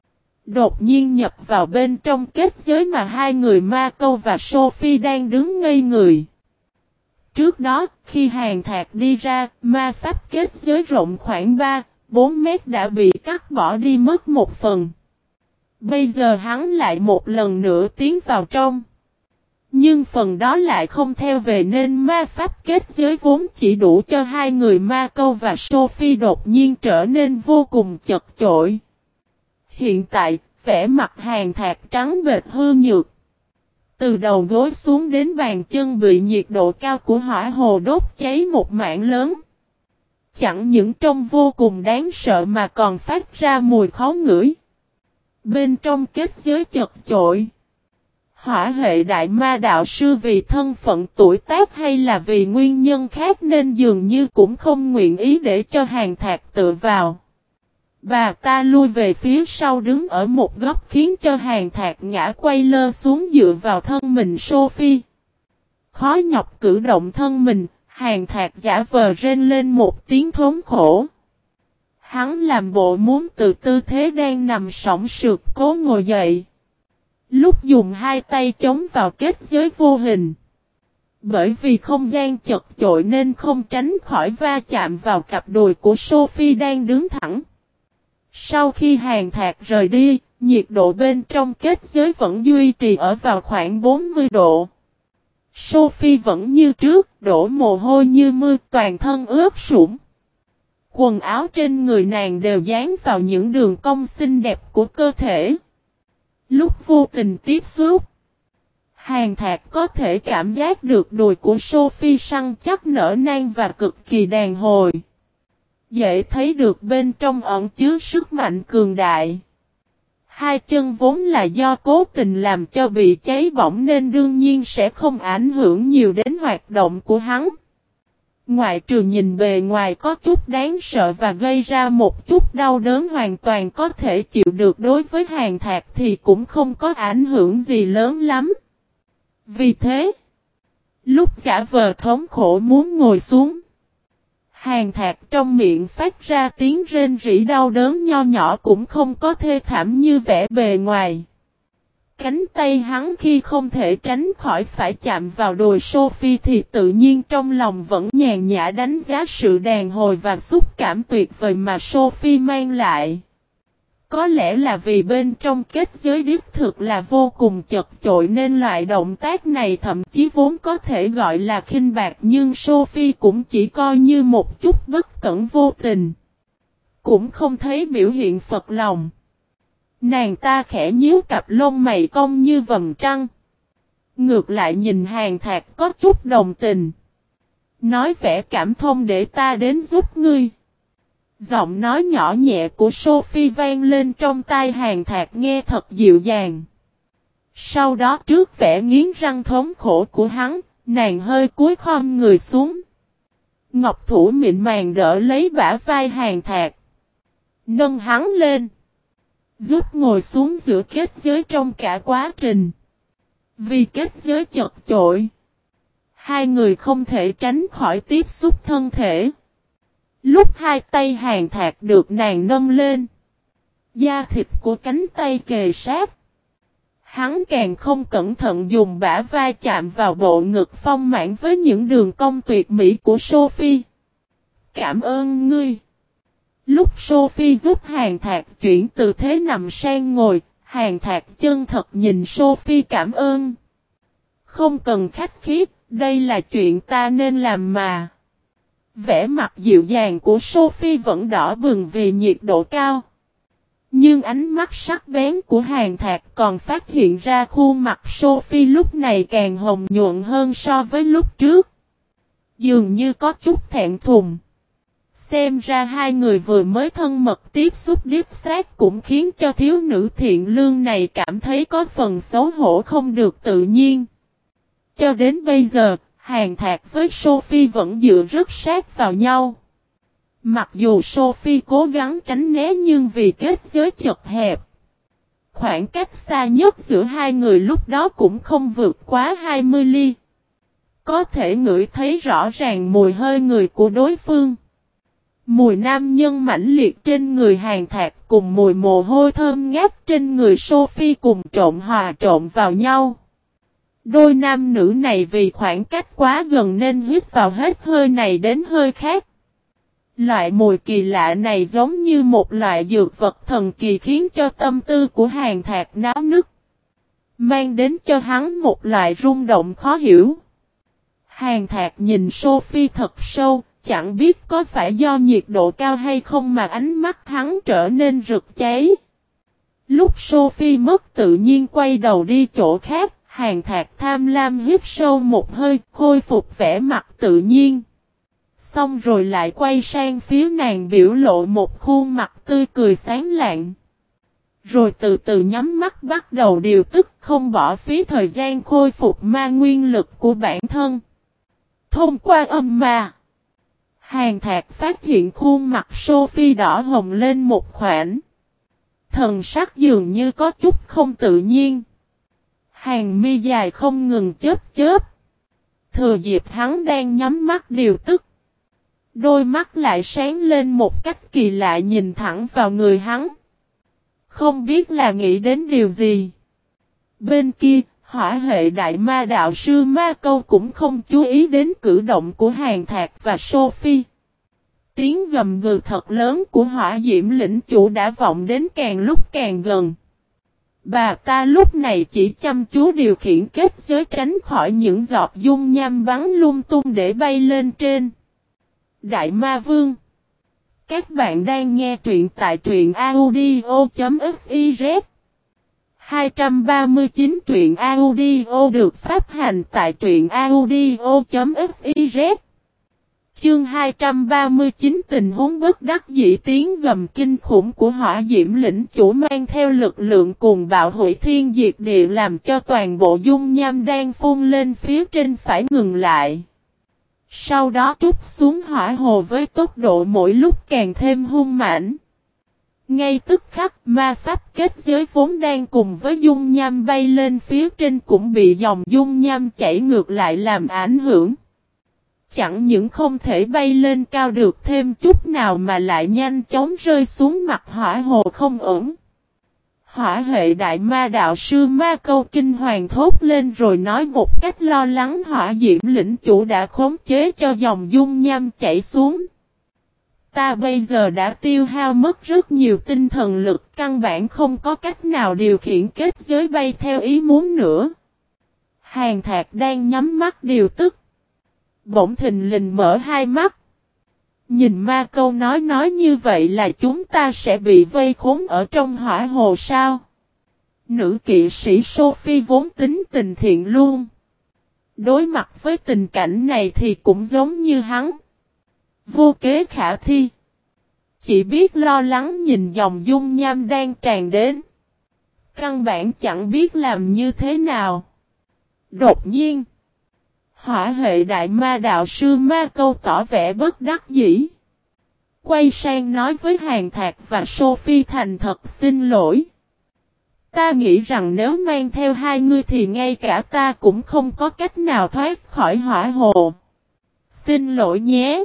Đột nhiên nhập vào bên trong kết giới mà hai người Ma Câu và Sophie đang đứng ngây người. Trước đó, khi Hàn Thạc đi ra, ma pháp kết giới rộng khoảng 3-4 mét đã bị cắt bỏ đi mất một phần. Bây giờ hắn lại một lần nữa tiến vào trong. Nhưng phần đó lại không theo về nên ma pháp kết giới vốn chỉ đủ cho hai người Ma Câu và Sophie đột nhiên trở nên vô cùng chật chội. Hiện tại, vẻ mặt Hàn Thạc trắng bệch hư nhược. Từ đầu gối xuống đến bàn chân bị nhiệt độ cao của hỏa hồ đốt cháy một mảng lớn. Chẳng những trông vô cùng đáng sợ mà còn phát ra mùi khó ngửi. Bên trong kết giới chật chội. Hỏa hệ đại ma đạo sư vì thân phận tuổi tác hay là vì nguyên nhân khác nên dường như cũng không nguyện ý để cho Hàn Thạc tựa vào. Bà ta lui về phía sau đứng ở một góc khiến cho Hàn Thạc ngã quay lơ xuống dựa vào thân mình Sophie. Khó nhọc cử động thân mình, Hàn Thạc giả vờ rên lên một tiếng thống khổ. Hắn làm bộ muốn từ tư thế đang nằm sõng sượt cố ngồi dậy. Lúc dùng hai tay chống vào kết giới vô hình. Bởi vì không gian chật chội nên không tránh khỏi va chạm vào cặp đùi của Sophie đang đứng thẳng. Sau khi Hàn Thạc rời đi, nhiệt độ bên trong kết giới vẫn duy trì ở vào khoảng 40 độ. Sophie vẫn như trước, đổ mồ hôi như mưa, toàn thân ướt sũng. Quần áo trên người nàng đều dán vào những đường cong xinh đẹp của cơ thể. Lúc vô tình tiếp xúc, Hàn Thạc có thể cảm giác được đùi của Sophie săn chắc nở nang và cực kỳ đàn hồi. Dễ thấy được bên trong ẩn chứa sức mạnh cường đại. Hai chân vốn là do cố tình làm cho bị cháy bỏng nên đương nhiên sẽ không ảnh hưởng nhiều đến hoạt động của hắn. Ngoại trừ nhìn bề ngoài có chút đáng sợ và gây ra một chút đau đớn hoàn toàn có thể chịu được đối với Hàn Thạc thì cũng không có ảnh hưởng gì lớn lắm. Vì thế, lúc giả vờ thống khổ muốn ngồi xuống, Hàn Thạc trong miệng phát ra tiếng rên rỉ đau đớn nho nhỏ cũng không có thê thảm như vẻ bề ngoài. Cánh tay hắn khi không thể tránh khỏi phải chạm vào đùi Sophie thì tự nhiên trong lòng vẫn nhàn nhã đánh giá sự đàn hồi và xúc cảm tuyệt vời mà Sophie mang lại. Có lẽ là vì bên trong kết giới đích thực là vô cùng chật chội nên loại động tác này thậm chí vốn có thể gọi là khinh bạc, nhưng Sophie cũng chỉ coi như một chút bất cẩn vô tình. Cũng không thấy biểu hiện phật lòng. Nàng ta khẽ nhíu cặp lông mày cong như vầng trăng. Ngược lại nhìn Hàn Thạc có chút đồng tình. Nói vẻ cảm thông để ta đến giúp ngươi. Giọng nói nhỏ nhẹ của Sophie vang lên trong tai Hàn Thạc nghe thật dịu dàng. Sau đó trước vẻ nghiến răng thống khổ của hắn, nàng hơi cúi khom người xuống. Ngọc thủ mịn màng đỡ lấy bả vai Hàn Thạc. Nâng hắn lên. Giúp ngồi xuống giữa kết giới trong cả quá trình. Vì kết giới chật chội, hai người không thể tránh khỏi tiếp xúc thân thể. Lúc hai tay Hàn Thạc được nàng nâng lên, da thịt của cánh tay kề sát. Hắn càng không cẩn thận dùng bả vai chạm vào bộ ngực phong mãn với những đường cong tuyệt mỹ của Sophie. Cảm ơn ngươi. Lúc Sophie giúp Hàn Thạc chuyển từ thế nằm sang ngồi, Hàn Thạc chân thật nhìn Sophie cảm ơn. Không cần khách khí, đây là chuyện ta nên làm mà. Vẻ mặt dịu dàng của Sophie vẫn đỏ bừng vì nhiệt độ cao. Nhưng ánh mắt sắc bén của Hàn Thạc còn phát hiện ra khuôn mặt Sophie lúc này càng hồng nhuận hơn so với lúc trước. Dường như có chút thẹn thùng. Xem ra hai người vừa mới thân mật tiếp xúc điếp xác cũng khiến cho thiếu nữ thiện lương này cảm thấy có phần xấu hổ không được tự nhiên. Cho đến bây giờ, Hàn Thạc với Sophie vẫn dựa rất sát vào nhau. Mặc dù Sophie cố gắng tránh né nhưng vì kết giới chật hẹp, khoảng cách xa nhất giữa hai người lúc đó cũng không vượt quá 20 ly. Có thể ngửi thấy rõ ràng mùi hơi người của đối phương. Mùi nam nhân mãnh liệt trên người Hàn Thạc cùng mùi mồ hôi thơm ngát trên người Sophie cùng hòa trộn vào nhau. Đôi nam nữ này vì khoảng cách quá gần nên hít vào hết hơi này đến hơi khác. Loại mùi kỳ lạ này giống như một loại dược vật thần kỳ khiến cho tâm tư của Hàn Thạc náo nức. Mang đến cho hắn một loại rung động khó hiểu. Hàn Thạc nhìn Sophie thật sâu, chẳng biết có phải do nhiệt độ cao hay không mà ánh mắt hắn trở nên rực cháy. Lúc Sophie mất tự nhiên quay đầu đi chỗ khác, Hàn Thạc tham lam hít sâu một hơi, khôi phục vẻ mặt tự nhiên. Xong rồi lại quay sang phía nàng biểu lộ một khuôn mặt tươi cười sáng lạng. Rồi từ từ nhắm mắt bắt đầu điều tức không bỏ phí thời gian khôi phục ma nguyên lực của bản thân. Thông qua âm ma, Hàn Thạc phát hiện khuôn mặt Sophie đỏ hồng lên một khoảnh. Thần sắc dường như có chút không tự nhiên. Hàng mi dài không ngừng chớp chớp. Thừa dịp hắn đang nhắm mắt điều tức, đôi mắt lại sáng lên một cách kỳ lạ nhìn thẳng vào người hắn. Không biết là nghĩ đến điều gì. Bên kia, hỏa hệ đại ma đạo sư Ma Câu cũng không chú ý đến cử động của Hàn Thạc và Sophie. Tiếng gầm gừ thật lớn của hỏa diễm lĩnh chủ đã vọng đến càng lúc càng gần. Bà ta lúc này chỉ chăm chú điều khiển kết giới tránh khỏi những giọt dung nham bắn lung tung để bay lên trên. Đại Ma Vương. Các bạn đang nghe truyện tại truyện audio.fiz. 239 truyện audio được phát hành tại truyện audio.fiz. Chương 239 tình huống bất đắc dĩ tiếng gầm kinh khủng của hỏa diễm lĩnh chủ mang theo lực lượng cuồng bạo hủy thiên diệt địa làm cho toàn bộ dung nham đang phun lên phía trên phải ngừng lại. Sau đó trút xuống hỏa hồ với tốc độ mỗi lúc càng thêm hung mãnh. Ngay tức khắc ma pháp kết giới vốn đang cùng với dung nham bay lên phía trên cũng bị dòng dung nham chảy ngược lại làm ảnh hưởng. Chẳng những không thể bay lên cao được thêm chút nào mà lại nhanh chóng rơi xuống mặt hỏa hồ không ổn. Hỏa hệ đại ma đạo sư Ma Câu kinh hoàng thốt lên rồi nói một cách lo lắng, hỏa diễm lĩnh chủ đã khống chế cho dòng dung nham chảy xuống. Ta bây giờ đã tiêu hao mất rất nhiều tinh thần lực, căn bản không có cách nào điều khiển kết giới bay theo ý muốn nữa. Hàn Thạc đang nhắm mắt điều tức. Bỗng thình lình mở hai mắt. Nhìn Ma Câu nói như vậy là chúng ta sẽ bị vây khốn ở trong hỏa hồ sao? Nữ kỵ sĩ Sophie vốn tính tình thiện luôn. Đối mặt với tình cảnh này thì cũng giống như hắn. Vô kế khả thi. Chỉ biết lo lắng nhìn dòng dung nham đang tràn đến. Căn bản chẳng biết làm như thế nào. Đột nhiên. Hỏa hệ đại ma đạo sư Ma Câu tỏ vẻ bất đắc dĩ. Quay sang nói với Hàn Thạc và Sophie thành thật xin lỗi. Ta nghĩ rằng nếu mang theo hai ngươi thì ngay cả ta cũng không có cách nào thoát khỏi hỏa hồ. Xin lỗi nhé.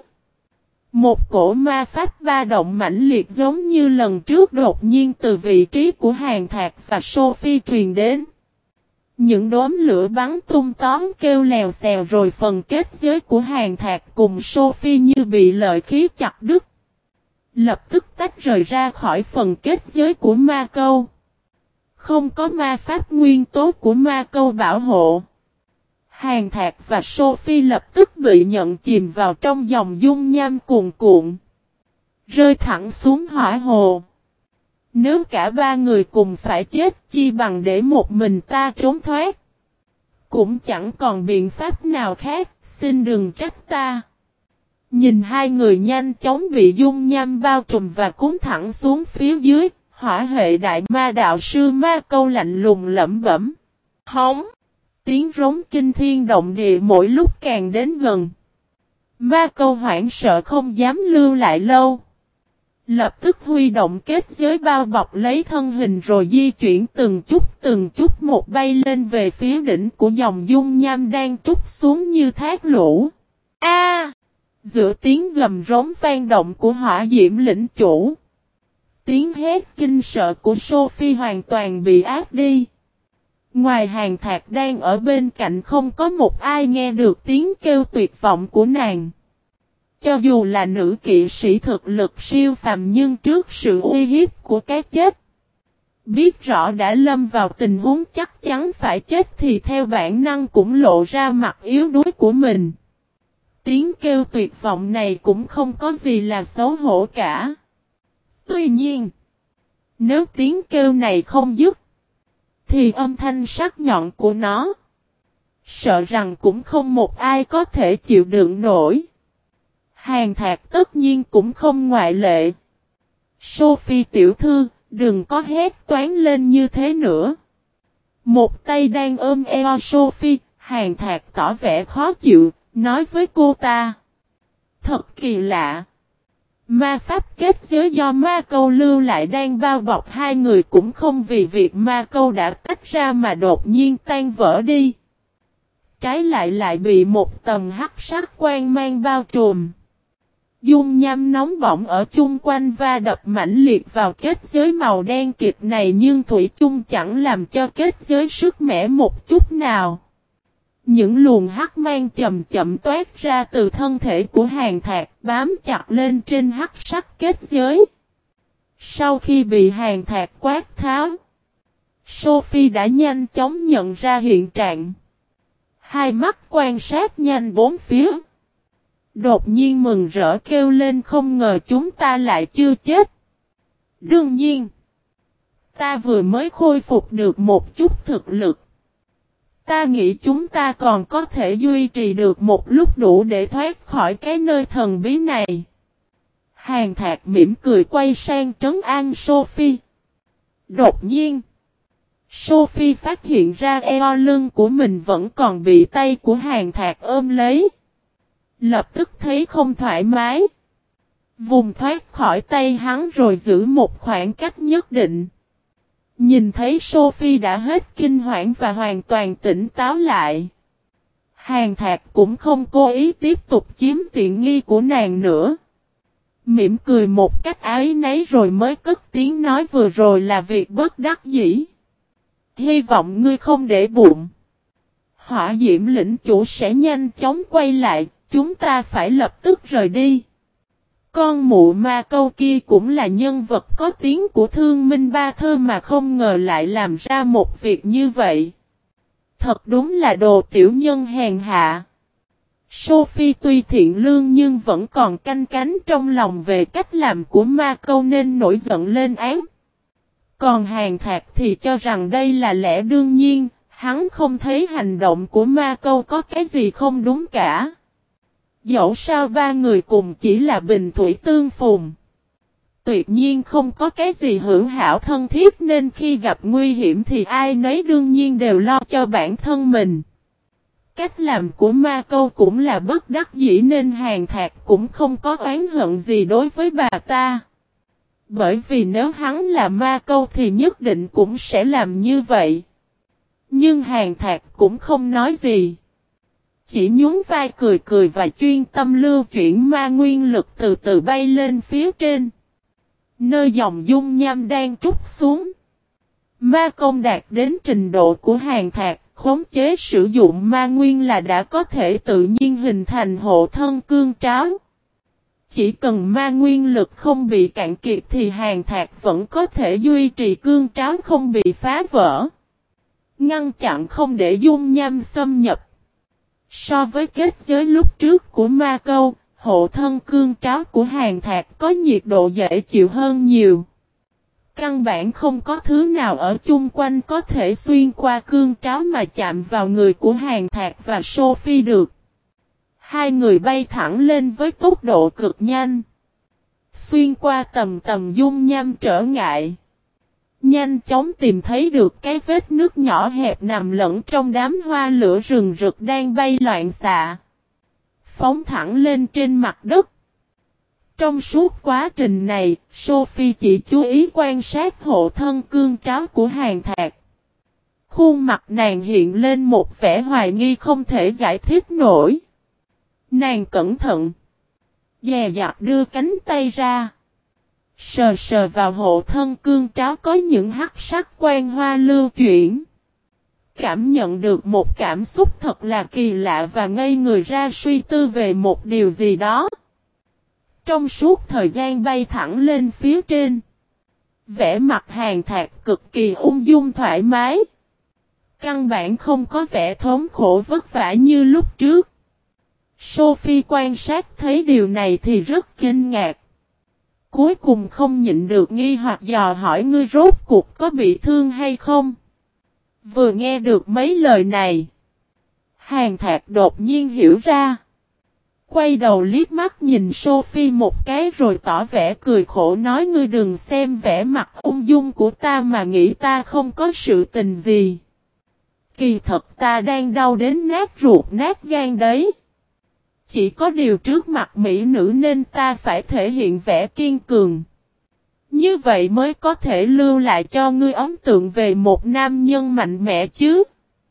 Một cổ ma pháp ba động mãnh liệt giống như lần trước đột nhiên từ vị trí của Hàn Thạc và Sophie truyền đến. Những đốm lửa bắn tung tóm kêu lèo xèo rồi phần kết giới của Hàn Thạc cùng Sophie như bị lợi khí chặt đứt. Lập tức tách rời ra khỏi phần kết giới của Ma Câu. Không có ma pháp nguyên tố của Ma Câu bảo hộ. Hàn Thạc và Sophie lập tức bị nhận chìm vào trong dòng dung nham cuồn cuộn. Rơi thẳng xuống hỏa hồ. Nếu cả ba người cùng phải chết chi bằng để một mình ta trốn thoát. Cũng chẳng còn biện pháp nào khác, xin đừng trách ta. Nhìn hai người nhanh chóng bị dung nham bao trùm và cuốn thẳng xuống phía dưới, hỏa hệ đại ma đạo sư Ma Câu lạnh lùng lẩm bẩm. Hống! Tiếng rống kinh thiên động địa mỗi lúc càng đến gần. Ma Câu hoảng sợ không dám lưu lại lâu. Lập tức huy động kết giới bao bọc lấy thân hình rồi di chuyển từng chút một bay lên về phía đỉnh của dòng dung nham đang trút xuống như thác lũ. A! Giữa tiếng gầm rống vang động của hỏa diễm lĩnh chủ. Tiếng hét kinh sợ của Sophie hoàn toàn bị át đi. Ngoài Hàn Thạc đang ở bên cạnh không có một ai nghe được tiếng kêu tuyệt vọng của nàng. Cho dù là nữ kỵ sĩ thực lực siêu phàm nhưng trước sự uy hiếp của cái chết. Biết rõ đã lâm vào tình huống chắc chắn phải chết thì theo bản năng cũng lộ ra mặt yếu đuối của mình. Tiếng kêu tuyệt vọng này cũng không có gì là xấu hổ cả. Tuy nhiên, nếu tiếng kêu này không dứt, thì âm thanh sắc nhọn của nó, sợ rằng cũng không một ai có thể chịu đựng nổi. Hàn Thạc tất nhiên cũng không ngoại lệ. Sophie tiểu thư, đừng có hét toán lên như thế nữa. Một tay đang ôm eo Sophie, Hàn Thạc tỏ vẻ khó chịu, nói với cô ta. Thật kỳ lạ. Ma pháp kết giới do Ma Câu lưu lại đang bao bọc hai người cũng không vì việc Ma Câu đã tách ra mà đột nhiên tan vỡ đi. Trái lại bị một tầng hắc sắc quang mang bao trùm. Dung nham nóng bỏng ở chung quanh va đập mãnh liệt vào kết giới màu đen kịt này nhưng thủy chung chẳng làm cho kết giới sức mẻ một chút nào. Những luồng hắc mang chậm chậm toát ra từ thân thể của Hàn Thạc bám chặt lên trên hắc sắc kết giới. Sau khi bị Hàn Thạc quát tháo, Sophie đã nhanh chóng nhận ra hiện trạng. Hai mắt quan sát nhanh bốn phía. Đột nhiên mừng rỡ kêu lên không ngờ chúng ta lại chưa chết. Đương nhiên, ta vừa mới khôi phục được một chút thực lực. Ta nghĩ chúng ta còn có thể duy trì được một lúc đủ để thoát khỏi cái nơi thần bí này. Hàn Thạc mỉm cười quay sang trấn an Sophie. Đột nhiên, Sophie phát hiện ra eo lưng của mình vẫn còn bị tay của Hàn Thạc ôm lấy. Lập tức thấy không thoải mái. Vùng thoát khỏi tay hắn rồi giữ một khoảng cách nhất định. Nhìn thấy Sophie đã hết kinh hoảng và hoàn toàn tỉnh táo lại. Hàn Thạc cũng không cố ý tiếp tục chiếm tiện nghi của nàng nữa. Mỉm cười một cách áy náy rồi mới cất tiếng nói vừa rồi là việc bất đắc dĩ. Hy vọng ngươi không để bụng. Hỏa diễm lĩnh chủ sẽ nhanh chóng quay lại, chúng ta phải lập tức rời đi. Con mụ ma câu kia cũng là nhân vật có tiếng của Thương Minh Ba Thơ mà không ngờ lại làm ra một việc như vậy. Thật đúng là đồ tiểu nhân hèn hạ. Sophie tuy thiện lương nhưng vẫn còn canh cánh trong lòng về cách làm của ma câu nên nổi giận lên án. Còn Hàn Thạc thì cho rằng đây là lẽ đương nhiên, hắn không thấy hành động của ma câu có cái gì không đúng cả. Dẫu sao ba người cùng chỉ là bình thủy tương phùng. Tuyệt nhiên không có cái gì hữu hảo thân thiết nên khi gặp nguy hiểm thì ai nấy đương nhiên đều lo cho bản thân mình. Cách làm của ma câu cũng là bất đắc dĩ nên Hàn Thạc cũng không có oán hận gì đối với bà ta. Bởi vì nếu hắn là ma câu thì nhất định cũng sẽ làm như vậy. Nhưng Hàn Thạc cũng không nói gì. Chỉ nhún vai cười cười và chuyên tâm lưu chuyển ma nguyên lực từ từ bay lên phía trên. Nơi dòng dung nham đang trút xuống. Ma công đạt đến trình độ của Hàn Thạc, khống chế sử dụng ma nguyên là đã có thể tự nhiên hình thành hộ thân cương tráo. Chỉ cần ma nguyên lực không bị cạn kiệt thì Hàn Thạc vẫn có thể duy trì cương tráo không bị phá vỡ. Ngăn chặn không để dung nham xâm nhập. So với kết giới lúc trước của ma câu, hộ thân cương tráo của Hàn Thạc có nhiệt độ dễ chịu hơn nhiều. Căn bản không có thứ nào ở chung quanh có thể xuyên qua cương tráo mà chạm vào người của Hàn Thạc và Sophie được. Hai người bay thẳng lên với tốc độ cực nhanh. Xuyên qua tầm dung nham trở ngại. Nhanh chóng tìm thấy được cái vết nước nhỏ hẹp nằm lẫn trong đám hoa lửa rừng rực đang bay loạn xạ. Phóng thẳng lên trên mặt đất. Trong suốt quá trình này, Sophie chỉ chú ý quan sát hộ thân cương tráo của Hàn Thạc. Khuôn mặt nàng hiện lên một vẻ hoài nghi không thể giải thích nổi. Nàng cẩn thận. Dè dặt đưa cánh tay ra. Sờ sờ vào hộ thân cương tráo có những hắc sắc quang hoa lưu chuyển. Cảm nhận được một cảm xúc thật là kỳ lạ và ngây người ra suy tư về một điều gì đó. Trong suốt thời gian bay thẳng lên phía trên. Vẻ mặt Hàn Thạc cực kỳ ung dung thoải mái. Căn bản không có vẻ thống khổ vất vả như lúc trước. Sophie quan sát thấy điều này thì rất kinh ngạc. Cuối cùng không nhịn được nghi hoặc dò hỏi ngươi rốt cuộc có bị thương hay không. Vừa nghe được mấy lời này. Hàn Thạc đột nhiên hiểu ra. Quay đầu liếc mắt nhìn Sophie một cái rồi tỏ vẻ cười khổ nói ngươi đừng xem vẻ mặt ung dung của ta mà nghĩ ta không có sự tình gì. Kỳ thật ta đang đau đến nát ruột nát gan đấy. Chỉ có điều trước mặt mỹ nữ nên ta phải thể hiện vẻ kiên cường. Như vậy mới có thể lưu lại cho ngươi ấn tượng về một nam nhân mạnh mẽ chứ.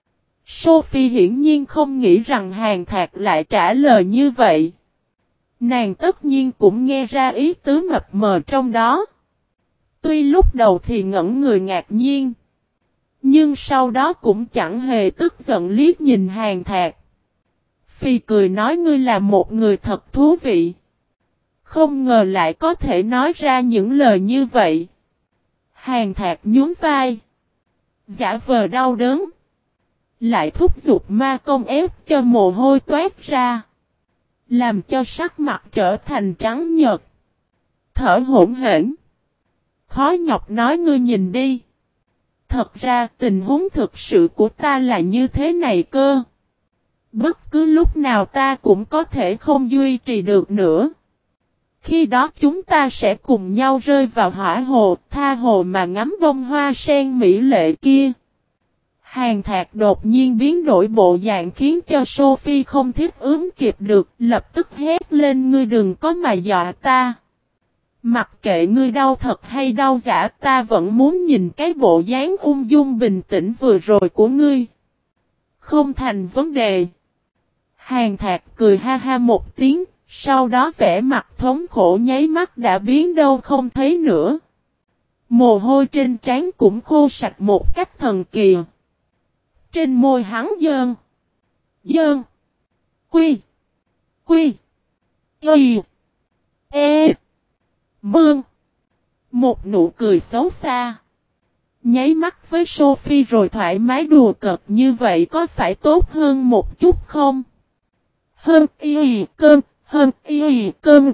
Sophie hiển nhiên không nghĩ rằng Hàn Thạc lại trả lời như vậy. Nàng tất nhiên cũng nghe ra ý tứ mập mờ trong đó. Tuy lúc đầu thì ngẩn người ngạc nhiên. Nhưng sau đó cũng chẳng hề tức giận liếc nhìn Hàn Thạc. Phi cười nói ngươi là một người thật thú vị. Không ngờ lại có thể nói ra những lời như vậy. Hàn Thạc nhún vai. Giả vờ đau đớn. Lại thúc giục ma công ép cho mồ hôi toát ra. Làm cho sắc mặt trở thành trắng nhợt. Thở hổn hển. Khó nhọc nói ngươi nhìn đi. Thật ra tình huống thực sự của ta là như thế này cơ. Bất cứ lúc nào ta cũng có thể không duy trì được nữa. Khi đó chúng ta sẽ cùng nhau rơi vào hỏa hồ, tha hồ mà ngắm bông hoa sen mỹ lệ kia. Hàn Thạc đột nhiên biến đổi bộ dạng khiến cho Sophie không thích ứng kịp được, lập tức hét lên ngươi đừng có mà dọa ta. Mặc kệ ngươi đau thật hay đau giả ta vẫn muốn nhìn cái bộ dáng ung dung bình tĩnh vừa rồi của ngươi. Không thành vấn đề. Hàn Thạc cười ha ha một tiếng, Sau đó vẻ mặt thống khổ nháy mắt đã biến đâu không thấy nữa. Mồ hôi trên trán cũng khô sạch một cách thần kỳ. Trên môi hắn dơn. Dơn. Quy. Quy. Y. E. Mương. Một nụ cười xấu xa. Nháy mắt với Sophie rồi thoải mái đùa cợt như vậy có phải tốt hơn một chút không? Hơn y cơm, hơn y cơm.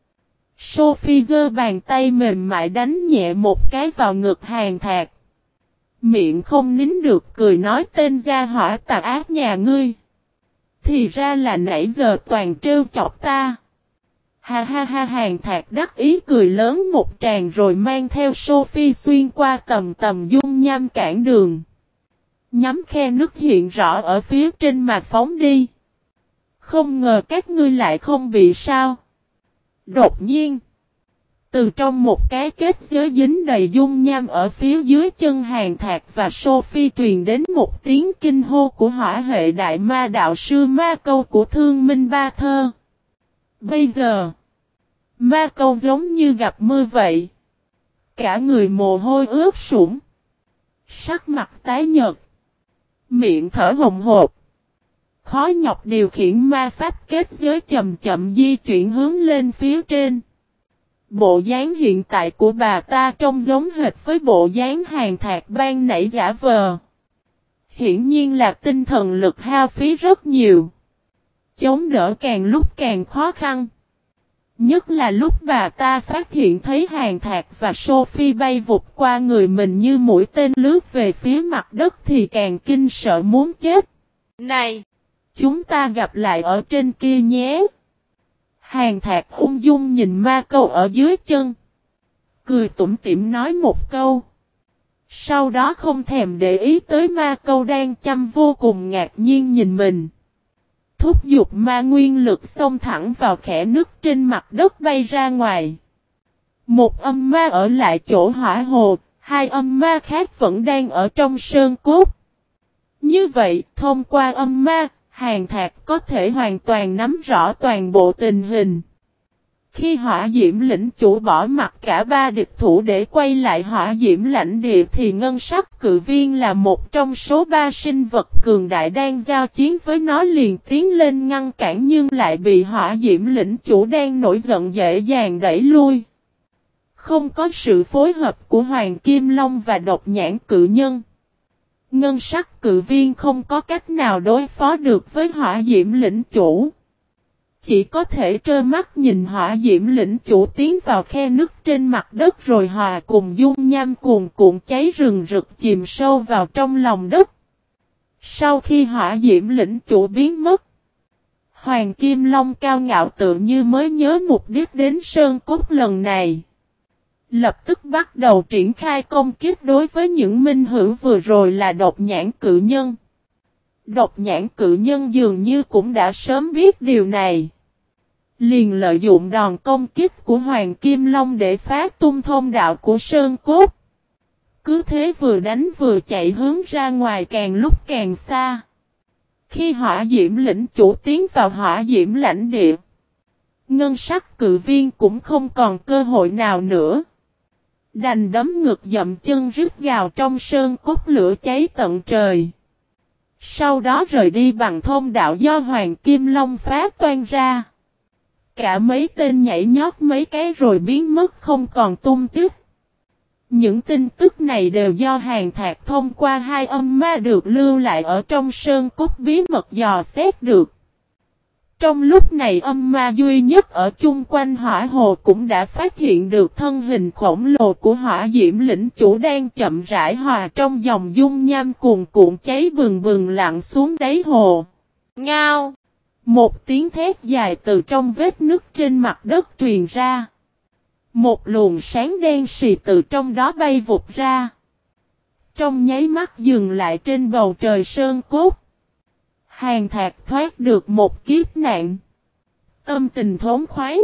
Sophie giơ bàn tay mềm mại đánh nhẹ một cái vào ngực Hàn Thạc. Miệng không nín được cười nói tên gia hỏa tà ác nhà ngươi. Thì ra là nãy giờ toàn trêu chọc ta. Ha ha ha, Hàn Thạc đắc ý cười lớn một tràng rồi mang theo Sophie xuyên qua tầm tầm dung nham cản đường. Nhắm khe nước hiện rõ ở phía trên mà phóng đi. Không ngờ các ngươi lại không bị sao. Đột nhiên, từ trong một cái kết giới dính đầy dung nham ở phía dưới chân Hàn Thạc và Sophie truyền đến một tiếng kinh hô của hỏa hệ đại ma đạo sư Ma Câu của Thương Minh Ba Thơ. Bây giờ, Ma Câu giống như gặp mưa vậy. Cả người mồ hôi ướt sũng. Sắc mặt tái nhợt. Miệng thở hồng hộc. Khó nhọc điều khiển ma pháp kết giới chậm chậm di chuyển hướng lên phía trên. Bộ dáng hiện tại của bà ta trông giống hệt với bộ dáng Hàn Thạc ban nãy giả vờ. Hiển nhiên là tinh thần lực hao phí rất nhiều. Chống đỡ càng lúc càng khó khăn. Nhất là lúc bà ta phát hiện thấy Hàn Thạc và Sophie bay vụt qua người mình như mũi tên lướt về phía mặt đất thì càng kinh sợ muốn chết. Này! Chúng ta gặp lại ở trên kia nhé. Hàn Thạc ung dung nhìn Ma Câu ở dưới chân. Cười tủm tỉm nói một câu. Sau đó không thèm để ý tới Ma Câu đang chăm vô cùng ngạc nhiên nhìn mình. Thúc giục ma nguyên lực xông thẳng vào kẽ nứt trên mặt đất bay ra ngoài. Một âm ma ở lại chỗ hỏa hồ, hai âm ma khác vẫn đang ở trong sơn cốt. Như vậy, thông qua âm ma, Hàn Thạc có thể hoàn toàn nắm rõ toàn bộ tình hình. Khi hỏa diễm lĩnh chủ bỏ mặt cả ba địch thủ để quay lại hỏa diễm lãnh địa thì ngân sắc cự viên là một trong số ba sinh vật cường đại đang giao chiến với nó liền tiến lên ngăn cản nhưng lại bị hỏa diễm lĩnh chủ đang nổi giận dễ dàng đẩy lui. Không có sự phối hợp của Hoàng Kim Long và Độc Nhãn Cự Nhân. Ngân sắc cự viên không có cách nào đối phó được với hỏa diễm lĩnh chủ. Chỉ có thể trơ mắt nhìn hỏa diễm lĩnh chủ tiến vào khe nứt trên mặt đất rồi hòa cùng dung nham cuồn cuộn cháy rừng rực chìm sâu vào trong lòng đất. Sau khi hỏa diễm lĩnh chủ biến mất, Hoàng Kim Long cao ngạo tự như mới nhớ mục đích đến sơn cốt lần này. Lập tức bắt đầu triển khai công kích đối với những minh hữu vừa rồi là Độc Nhãn Cự Nhân. Độc Nhãn Cự Nhân dường như cũng đã sớm biết điều này. Liền lợi dụng đòn công kích của Hoàng Kim Long để phá tung thông đạo của sơn cốt. Cứ thế vừa đánh vừa chạy hướng ra ngoài càng lúc càng xa. Khi hỏa diễm lĩnh chủ tiến vào hỏa diễm lãnh địa, ngân sắc cự viên cũng không còn cơ hội nào nữa. Đành đấm ngực dậm chân rít gào trong sơn cốt lửa cháy tận trời. Sau đó rời đi bằng thông đạo do Hoàng Kim Long phá toan ra. Cả mấy tên nhảy nhót mấy cái rồi biến mất không còn tung tích. Những tin tức này đều do Hàn Thạc thông qua hai âm ma được lưu lại ở trong sơn cốt bí mật dò xét được. Trong lúc này âm ma duy nhất ở chung quanh hỏa hồ cũng đã phát hiện được thân hình khổng lồ của hỏa diễm lĩnh chủ đang chậm rãi hòa trong dòng dung nham cuồn cuộn cháy bừng bừng lặn xuống đáy hồ. Ngao! Một tiếng thét dài từ trong vết nứt trên mặt đất truyền ra. Một luồng sáng đen xì từ trong đó bay vụt ra. Trong nháy mắt dừng lại trên bầu trời sơn cốt. Hàn Thạc thoát được một kiếp nạn. Tâm tình thống khoái.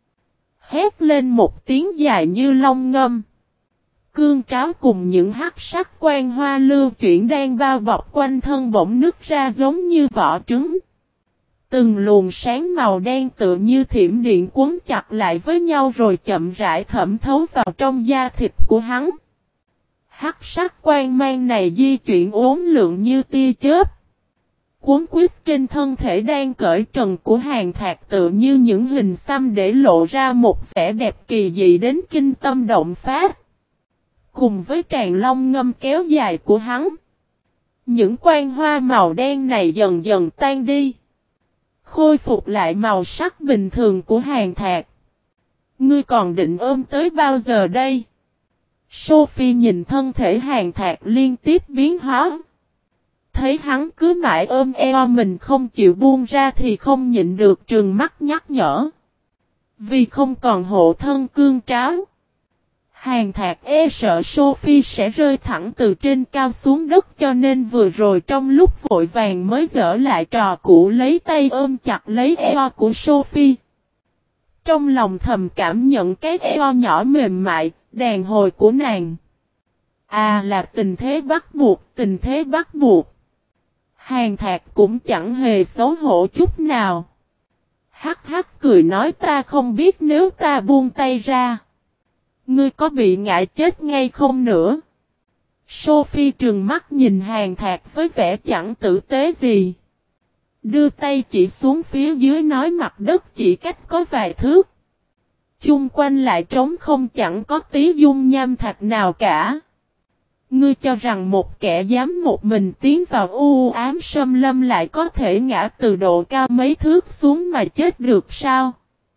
Hét lên một tiếng dài như long ngâm. Cương tráo cùng những hắc sắc quan hoa lưu chuyển đang bao bọc quanh thân bỗng nứt ra giống như vỏ trứng. Từng luồng sáng màu đen tựa như thiểm điện quấn chặt lại với nhau rồi chậm rãi thẩm thấu vào trong da thịt của hắn. Hắc sắc quang mang này di chuyển uốn lượn như tia chớp. Cuốn quýt trên thân thể đang cởi trần của Hàn Thạc tựa như những hình xăm để lộ ra một vẻ đẹp kỳ dị đến kinh tâm động phát. Cùng với tràn long ngâm kéo dài của hắn, những quang hoa màu đen này dần dần tan đi, khôi phục lại màu sắc bình thường của Hàn Thạc. Ngươi còn định ôm tới bao giờ đây? Sophie nhìn thân thể Hàn Thạc liên tiếp biến hóa. Thấy hắn cứ mãi ôm eo mình không chịu buông ra thì không nhịn được trừng mắt nhắc nhở. Vì không còn hộ thân cương tráo, Hàn Thạc sợ Sophie sẽ rơi thẳng từ trên cao xuống đất, cho nên vừa rồi trong lúc vội vàng mới dở lại trò cũ lấy tay ôm chặt lấy eo của Sophie. Trong lòng thầm cảm nhận cái eo nhỏ mềm mại, đàn hồi của nàng. À, là tình thế bắt buộc, tình thế bắt buộc. Hàn Thạc cũng chẳng hề xấu hổ chút nào. Hắc hắc cười nói, ta không biết nếu ta buông tay ra, ngươi có bị ngã chết ngay không nữa. Sophie trừng mắt nhìn Hàn Thạc với vẻ chẳng tử tế gì. Đưa tay chỉ xuống phía dưới nói, mặt đất chỉ cách có vài thước. Chung quanh lại trống không, chẳng có tí dung nham thạch nào cả. Ngươi cho rằng một kẻ dám một mình tiến vào u ám xâm lâm lại có thể ngã từ độ cao mấy thước xuống mà chết được sao?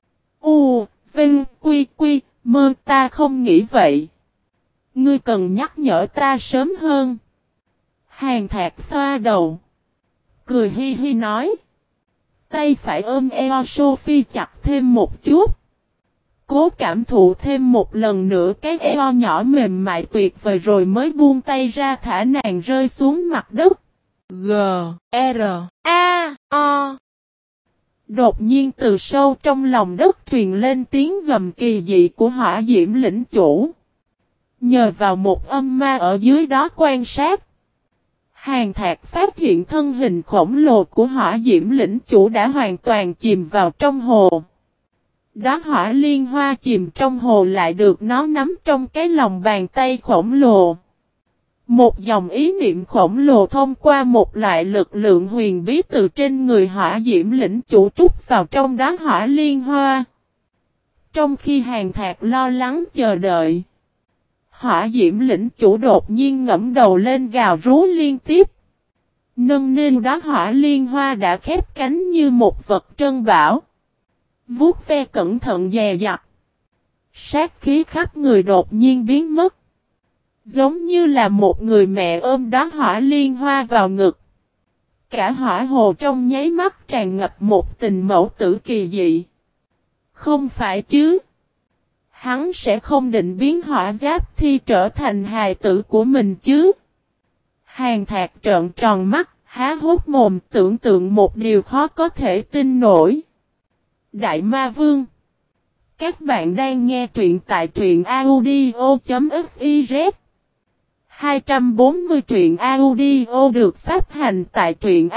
Vinh, quy, mơ, ta không nghĩ vậy. Ngươi cần nhắc nhở ta sớm hơn. Hàn Thạc xoa đầu, cười hi hi nói. Tay phải ôm eo Sophie chặt thêm một chút. Cố cảm thụ thêm một lần nữa cái eo nhỏ mềm mại tuyệt vời rồi mới buông tay ra thả nàng rơi xuống mặt đất. G-R-A-O. Đột nhiên từ sâu trong lòng đất truyền lên tiếng gầm kỳ dị của Hỏa Diễm lĩnh chủ. Nhờ vào một âm ma ở dưới đó quan sát, Hàn Thạc phát hiện thân hình khổng lồ của Hỏa Diễm lĩnh chủ đã hoàn toàn chìm vào trong hồ. Đóa hỏa liên hoa chìm trong hồ lại được nó nắm trong cái lòng bàn tay khổng lồ. Một dòng ý niệm khổng lồ thông qua một loại lực lượng huyền bí từ trên người Hỏa Diễm lĩnh chủ trút vào trong đóa hỏa liên hoa. Trong khi Hàn Thạc lo lắng chờ đợi, Hỏa Diễm lĩnh chủ đột nhiên ngẫm đầu lên gào rú liên tiếp. Nâng niu đóa hỏa liên hoa đã khép cánh như một vật trân bảo. Vuốt ve cẩn thận dè dặt. Sát khí khắp người đột nhiên biến mất. Giống như là một người mẹ ôm đóa hỏa liên hoa vào ngực. Cả hỏa hồ trong nháy mắt tràn ngập một tình mẫu tử kỳ dị. Không phải chứ? Hắn sẽ không định biến hỏa giáp thi trở thành hài tử của mình chứ? Hàn Thạc trợn tròn mắt, há hốt mồm, tưởng tượng một điều khó có thể tin nổi. Đại Ma Vương. Các bạn đang nghe truyện tại truyện audio.fiz. 240 truyện audio được phát hành tại truyện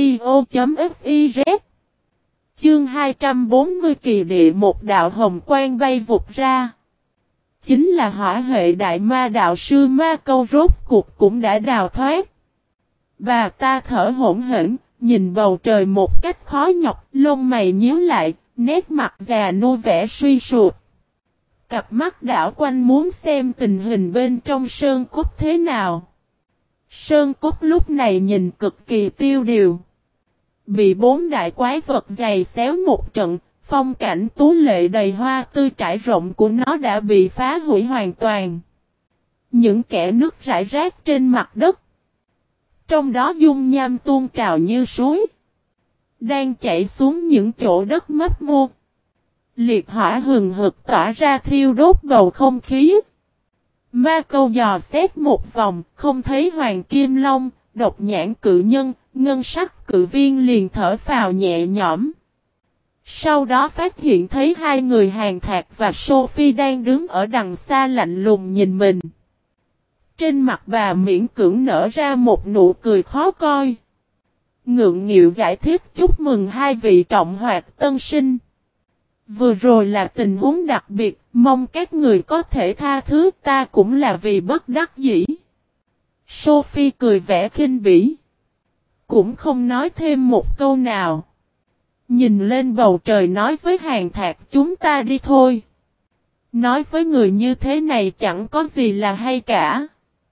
audio.fiz. Chương 240 kỳ địa, một đạo hồng quang bay vụt ra. Chính là hỏa hệ đại ma đạo sư Ma Câu rốt cuộc cũng đã đào thoát. Bà ta thở hổn hển, nhìn bầu trời một cách khó nhọc, lông mày nhíu lại, nét mặt già nua vẻ suy sụp. Cặp mắt đảo quanh muốn xem tình hình bên trong sơn cốt thế nào. Sơn cốt lúc này nhìn cực kỳ tiêu điều. Bị 4 đại quái vật giày xéo một trận, phong cảnh tú lệ đầy hoa tươi trải rộng của nó đã bị phá hủy hoàn toàn. Những kẽ nước rải rác trên mặt đất. Trong đó dung nham tuôn trào như suối. Đang chảy xuống những chỗ đất mấp mô. Liệt hỏa hừng hực tỏa ra thiêu đốt bầu không khí. Ma Câu dò xét một vòng, không thấy Hoàng Kim Long, Độc Nhãn Cự Nhân, Ngân Sắc Cự Viên liền thở phào nhẹ nhõm. Sau đó phát hiện thấy hai người Hàn Thạc và Sophie đang đứng ở đằng xa lạnh lùng nhìn mình. Trên mặt bà miễn cưỡng nở ra một nụ cười khó coi. ngượng nghịu giải thích chúc mừng hai vị trọng hoạt tân sinh. Vừa rồi là tình huống đặc biệt, mong các người có thể tha thứ, ta cũng là vì bất đắc dĩ. Sophie cười vẻ khinh bỉ. Cũng không nói thêm một câu nào. Nhìn lên bầu trời nói với Hàn Thạc chúng ta đi thôi. Nói với người như thế này chẳng có gì là hay cả.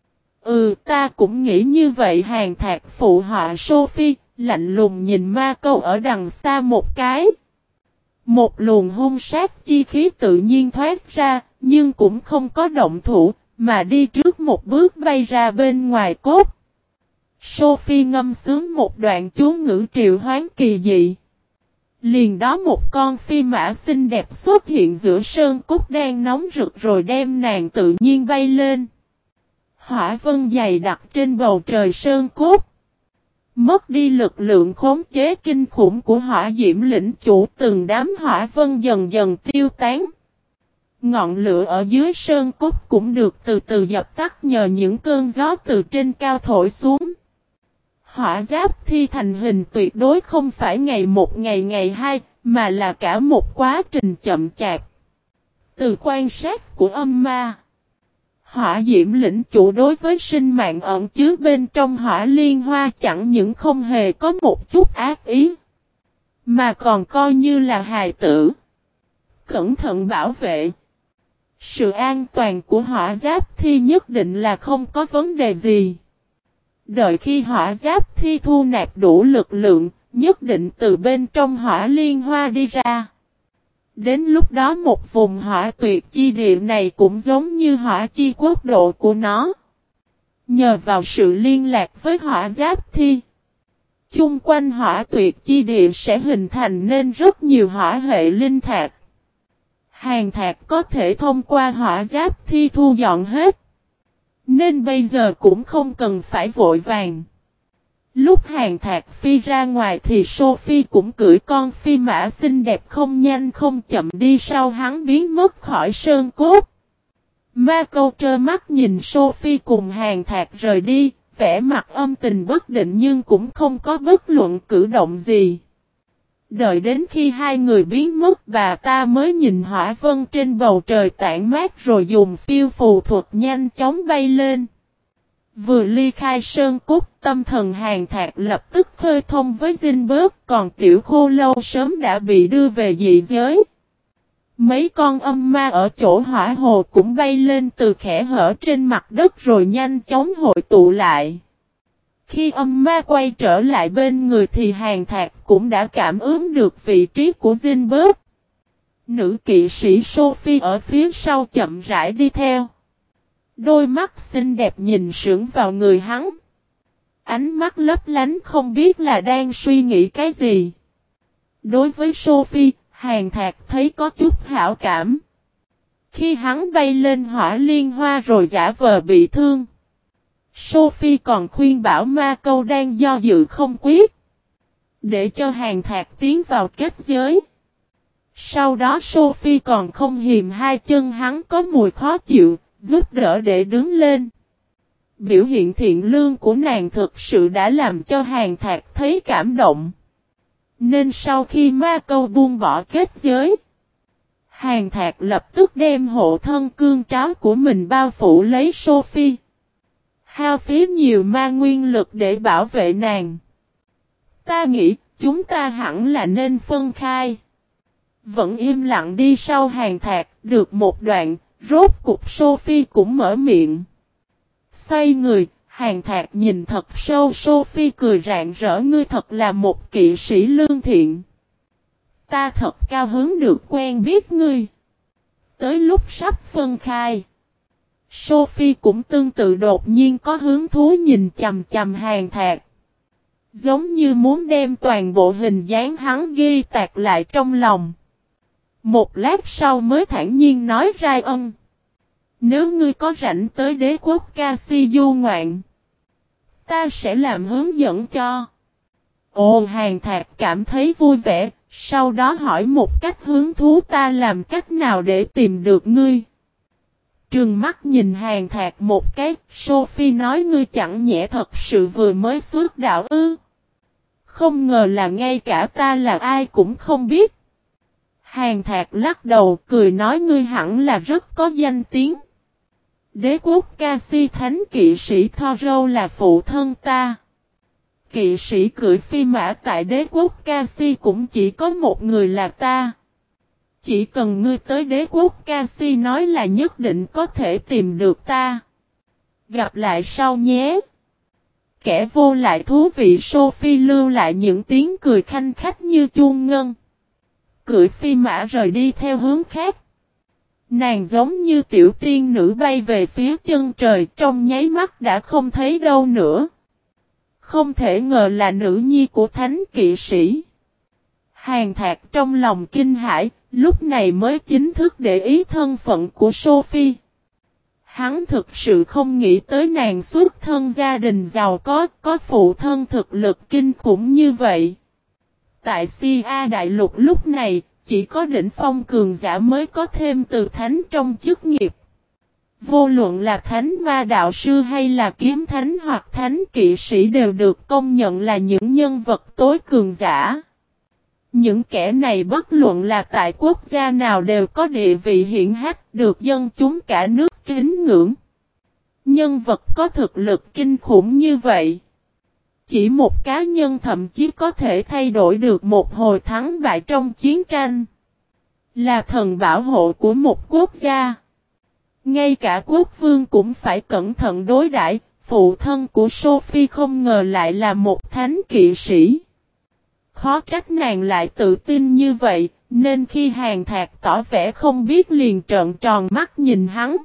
Ta cũng nghĩ như vậy. Hàn Thạc phụ họa Sophie, lạnh lùng nhìn Ma Câu ở đằng xa một cái. Một luồng hung sát chi khí tự nhiên thoát ra, nhưng cũng không có động thủ, mà đi trước một bước bay ra bên ngoài cốt. Sophie ngâm sướng một đoạn chú ngữ triệu hoán kỳ dị. Liền đó một con phi mã xinh đẹp xuất hiện giữa sơn cốt đang nóng rực rồi đem nàng tự nhiên bay lên. Hỏa vân dày đặc trên bầu trời sơn cốt. Mất đi lực lượng khống chế kinh khủng của hỏa diễm lĩnh chủ, từng đám hỏa vân dần dần tiêu tán. Ngọn lửa ở dưới sơn cốt cũng được từ từ dập tắt nhờ những cơn gió từ trên cao thổi xuống. Hỏa giáp thi thành hình tuyệt đối không phải ngày một ngày hai, mà là cả một quá trình chậm chạp. Từ quan sát của âm ma, hỏa diễm lĩnh chủ đối với sinh mạng ẩn chứa bên trong hỏa liên hoa chẳng những không hề có một chút ác ý, mà còn coi như là hài tử. Cẩn thận bảo vệ. Sự an toàn của hỏa giáp thi nhất định là không có vấn đề gì. Đợi khi hỏa giáp thi thu nạp đủ lực lượng, nhất định từ bên trong hỏa liên hoa đi ra. Đến lúc đó một vùng hỏa tuyệt chi địa này cũng giống như hỏa chi quốc độ của nó. Nhờ vào sự liên lạc với hỏa giáp thi, chung quanh hỏa tuyệt chi địa sẽ hình thành nên rất nhiều hỏa hệ linh thạch. Hàn Thạc có thể thông qua hỏa giáp thi thu dọn hết. Nên bây giờ cũng không cần phải vội vàng. Lúc Hàn Thạc phi ra ngoài thì Sophie cũng cưỡi con phi mã xinh đẹp không nhanh không chậm đi sau hắn biến mất khỏi sơn cốt. Ma Câu trơ mắt nhìn Sophie cùng Hàn Thạc rời đi, vẻ mặt âm tình bất định nhưng cũng không có bất luận cử động gì. Đợi đến khi hai người biến mất bà ta mới nhìn hỏa vân trên bầu trời tản mát rồi dùng phiêu phù thuật nhanh chóng bay lên. Vừa ly khai sơn cốt, tâm thần Hàn Thạc lập tức khơi thông với Zinberg, còn tiểu khô lâu sớm đã bị đưa về dị giới. Mấy con âm ma ở chỗ hỏa hồ cũng bay lên từ kẽ hở trên mặt đất rồi nhanh chóng hội tụ lại. Khi âm ma quay trở lại bên người thì Hàn Thạc cũng đã cảm ứng được vị trí của Zinberg. Nữ kỵ sĩ Sophie ở phía sau chậm rãi đi theo. Đôi mắt xinh đẹp nhìn sững vào người hắn. Ánh mắt lấp lánh không biết là đang suy nghĩ cái gì. Đối với Sophie, Hàn Thạc thấy có chút hảo cảm. Khi hắn bay lên hỏa liên hoa rồi giả vờ bị thương, Sophie còn khuyên bảo Ma Câu đang do dự không quyết, để cho Hàn Thạc tiến vào kết giới. Sau đó Sophie còn không hiềm hai chân hắn có mùi khó chịu, giúp đỡ để đứng lên. Biểu hiện thiện lương của nàng thực sự đã làm cho Hàn Thạc thấy cảm động. Nên sau khi Ma Câu buông bỏ kết giới, Hàn Thạc lập tức đem hộ thân cương tráo của mình bao phủ lấy Sophie. Hao phí nhiều ma nguyên lực để bảo vệ nàng. Ta nghĩ chúng ta hẳn là nên phân khai. Vẫn im lặng đi sau Hàn Thạc được một đoạn, rốt cục Sophie cũng mở miệng. Xoay người, Hàn Thạc nhìn thật sâu Sophie cười rạng rỡ, ngươi thật là một kỵ sĩ lương thiện. Ta thật cao hứng được quen biết ngươi. Tới lúc sắp phân khai, Sophie cũng tương tự đột nhiên có hứng thú nhìn chằm chằm Hàn Thạc. Giống như muốn đem toàn bộ hình dáng hắn ghi tạc lại trong lòng. Một lát sau mới thản nhiên nói ra nếu ngươi có rảnh tới đế quốc Cassi du ngoạn, ta sẽ làm hướng dẫn cho. Ồ, Hàn Thạc cảm thấy vui vẻ, sau đó hỏi một cách hứng thú, ta làm cách nào để tìm được ngươi? Trừng mắt nhìn Hàn Thạc một cái, Sophie nói, ngươi chẳng nhẽ thật sự vừa mới xuất đạo ư? Không ngờ là ngay cả ta là ai cũng không biết. Hàn Thạc lắc đầu cười nói ngươi hẳn là rất có danh tiếng. Đế quốc ca si thánh kỵ sĩ Thorou là phụ thân ta. Kỵ sĩ cưỡi phi mã tại đế quốc ca si cũng chỉ có một người là ta. Chỉ cần ngươi tới đế quốc ca si nói là nhất định có thể tìm được ta. Gặp lại sau nhé. Kẻ vô lại thú vị Sophie lưu lại những tiếng cười khanh khách như chuông ngân. Cưỡi phi mã rời đi theo hướng khác. Nàng giống như tiểu tiên nữ bay về phía chân trời trong nháy mắt đã không thấy đâu nữa. Không thể ngờ là nữ nhi của thánh kỵ sĩ. Hàn Thạc trong lòng kinh hãi, lúc này mới chính thức để ý thân phận của Sophie. Hắn thực sự không nghĩ tới nàng xuất thân gia đình giàu có phụ thân thực lực kinh khủng như vậy. Tại Sia Đại Lục lúc này, chỉ có đỉnh phong cường giả mới có thêm từ thánh trong chức nghiệp. Vô luận là thánh ma đạo sư hay là kiếm thánh hoặc thánh kỵ sĩ đều được công nhận là những nhân vật tối cường giả. Những kẻ này bất luận là tại quốc gia nào đều có địa vị hiển hách được dân chúng cả nước kính ngưỡng. Nhân vật có thực lực kinh khủng như vậy. Chỉ một cá nhân thậm chí có thể thay đổi được một hồi thắng bại trong chiến tranh. Là thần bảo hộ của một quốc gia. Ngay cả quốc vương cũng phải cẩn thận đối đãi. Phụ thân của Sophie không ngờ lại là một thánh kỵ sĩ. Khó trách nàng lại tự tin như vậy, nên khi Hàn Thạc tỏ vẻ không biết liền trợn tròn mắt nhìn hắn.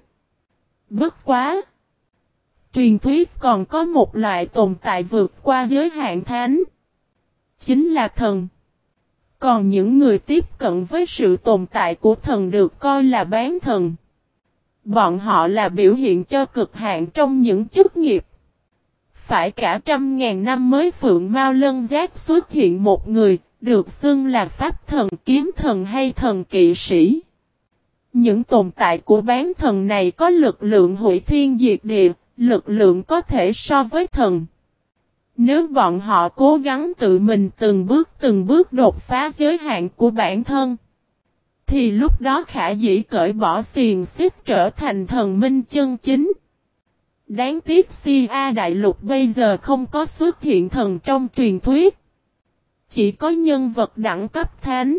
Bất quá! Truyền thuyết còn có một loại tồn tại vượt qua giới hạn thánh. Chính là thần. Còn những người tiếp cận với sự tồn tại của thần được coi là bán thần. Bọn họ là biểu hiện cho cực hạn trong những chức nghiệp. Phải cả 100.000 năm mới Phượng Mao Lân Giác xuất hiện một người, được xưng là pháp thần, kiếm thần hay thần kỵ sĩ. Những tồn tại của bán thần này có lực lượng hủy thiên diệt địa, lực lượng có thể so với thần. Nếu bọn họ cố gắng tự mình từng bước đột phá giới hạn của bản thân, thì lúc đó khả dĩ cởi bỏ xiềng xích trở thành thần minh chân chính. Đáng tiếc Sia Đại Lục bây giờ không có xuất hiện thần trong truyền thuyết. Chỉ có nhân vật đẳng cấp thánh.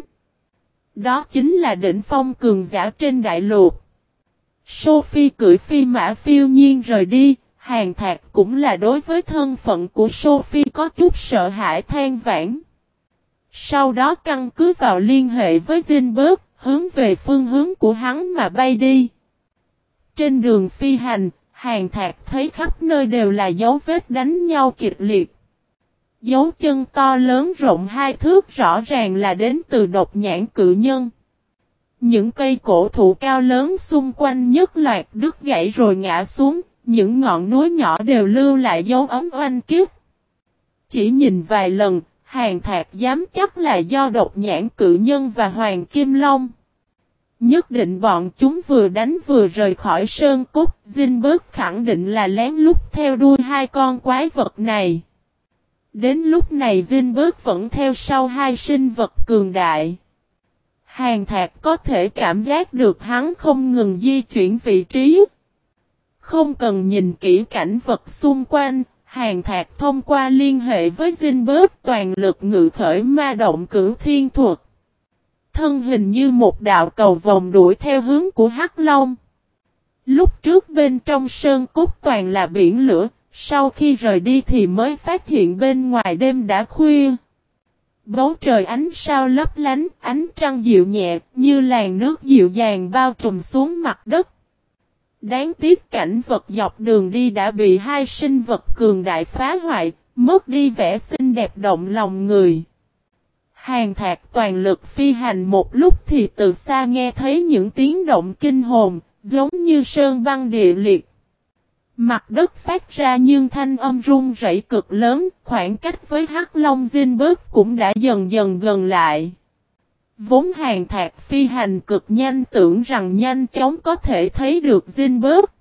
Đó chính là đỉnh phong cường giả trên đại lục. Sophie cưỡi phi mã phiêu nhiên rời đi. Hàn Thạc cũng là đối với thân phận của Sophie có chút sợ hãi than vãn. Sau đó căn cứ vào liên hệ với Zinberg, hướng về phương hướng của hắn mà bay đi. Trên đường phi hành, Hàn Thạc thấy khắp nơi đều là dấu vết đánh nhau kịch liệt. Dấu chân to lớn rộng 2 thước rõ ràng là đến từ độc nhãn cự nhân. Những cây cổ thụ cao lớn xung quanh nhất loạt đứt gãy rồi ngã xuống, những ngọn núi nhỏ đều lưu lại dấu ấm oanh kiếp. Chỉ nhìn vài lần, Hàn Thạc dám chắc là do độc nhãn cự nhân và Hoàng Kim Long. Nhất định bọn chúng vừa đánh vừa rời khỏi sơn cốt, Zinberg khẳng định là lén lút theo đuôi hai con quái vật này. Đến lúc này Zinberg vẫn theo sau hai sinh vật cường đại. Hàn Thạc có thể cảm giác được hắn không ngừng di chuyển vị trí. Không cần nhìn kỹ cảnh vật xung quanh, Hàn Thạc thông qua liên hệ với Zinberg toàn lực ngự khởi ma động cửu thiên thuật. Thân hình như một đạo cầu vòng đuổi theo hướng của Hắc Long. Lúc trước bên trong sơn cốt toàn là biển lửa, sau khi rời đi thì mới phát hiện bên ngoài đêm đã khuya. Bầu trời ánh sao lấp lánh, ánh trăng dịu nhẹ, như làn nước dịu dàng bao trùm xuống mặt đất. Đáng tiếc cảnh vật dọc đường đi đã bị hai sinh vật cường đại phá hoại, mất đi vẻ xinh đẹp động lòng người. Hàn Thạc toàn lực phi hành một lúc thì từ xa nghe thấy những tiếng động kinh hồn, giống như sơn băng địa liệt. Mặt đất phát ra nhưng thanh âm rung rẩy cực lớn, khoảng cách với Hắc Long Zinberg cũng đã dần dần gần lại. Vốn Hàn Thạc phi hành cực nhanh tưởng rằng nhanh chóng có thể thấy được Zinberg.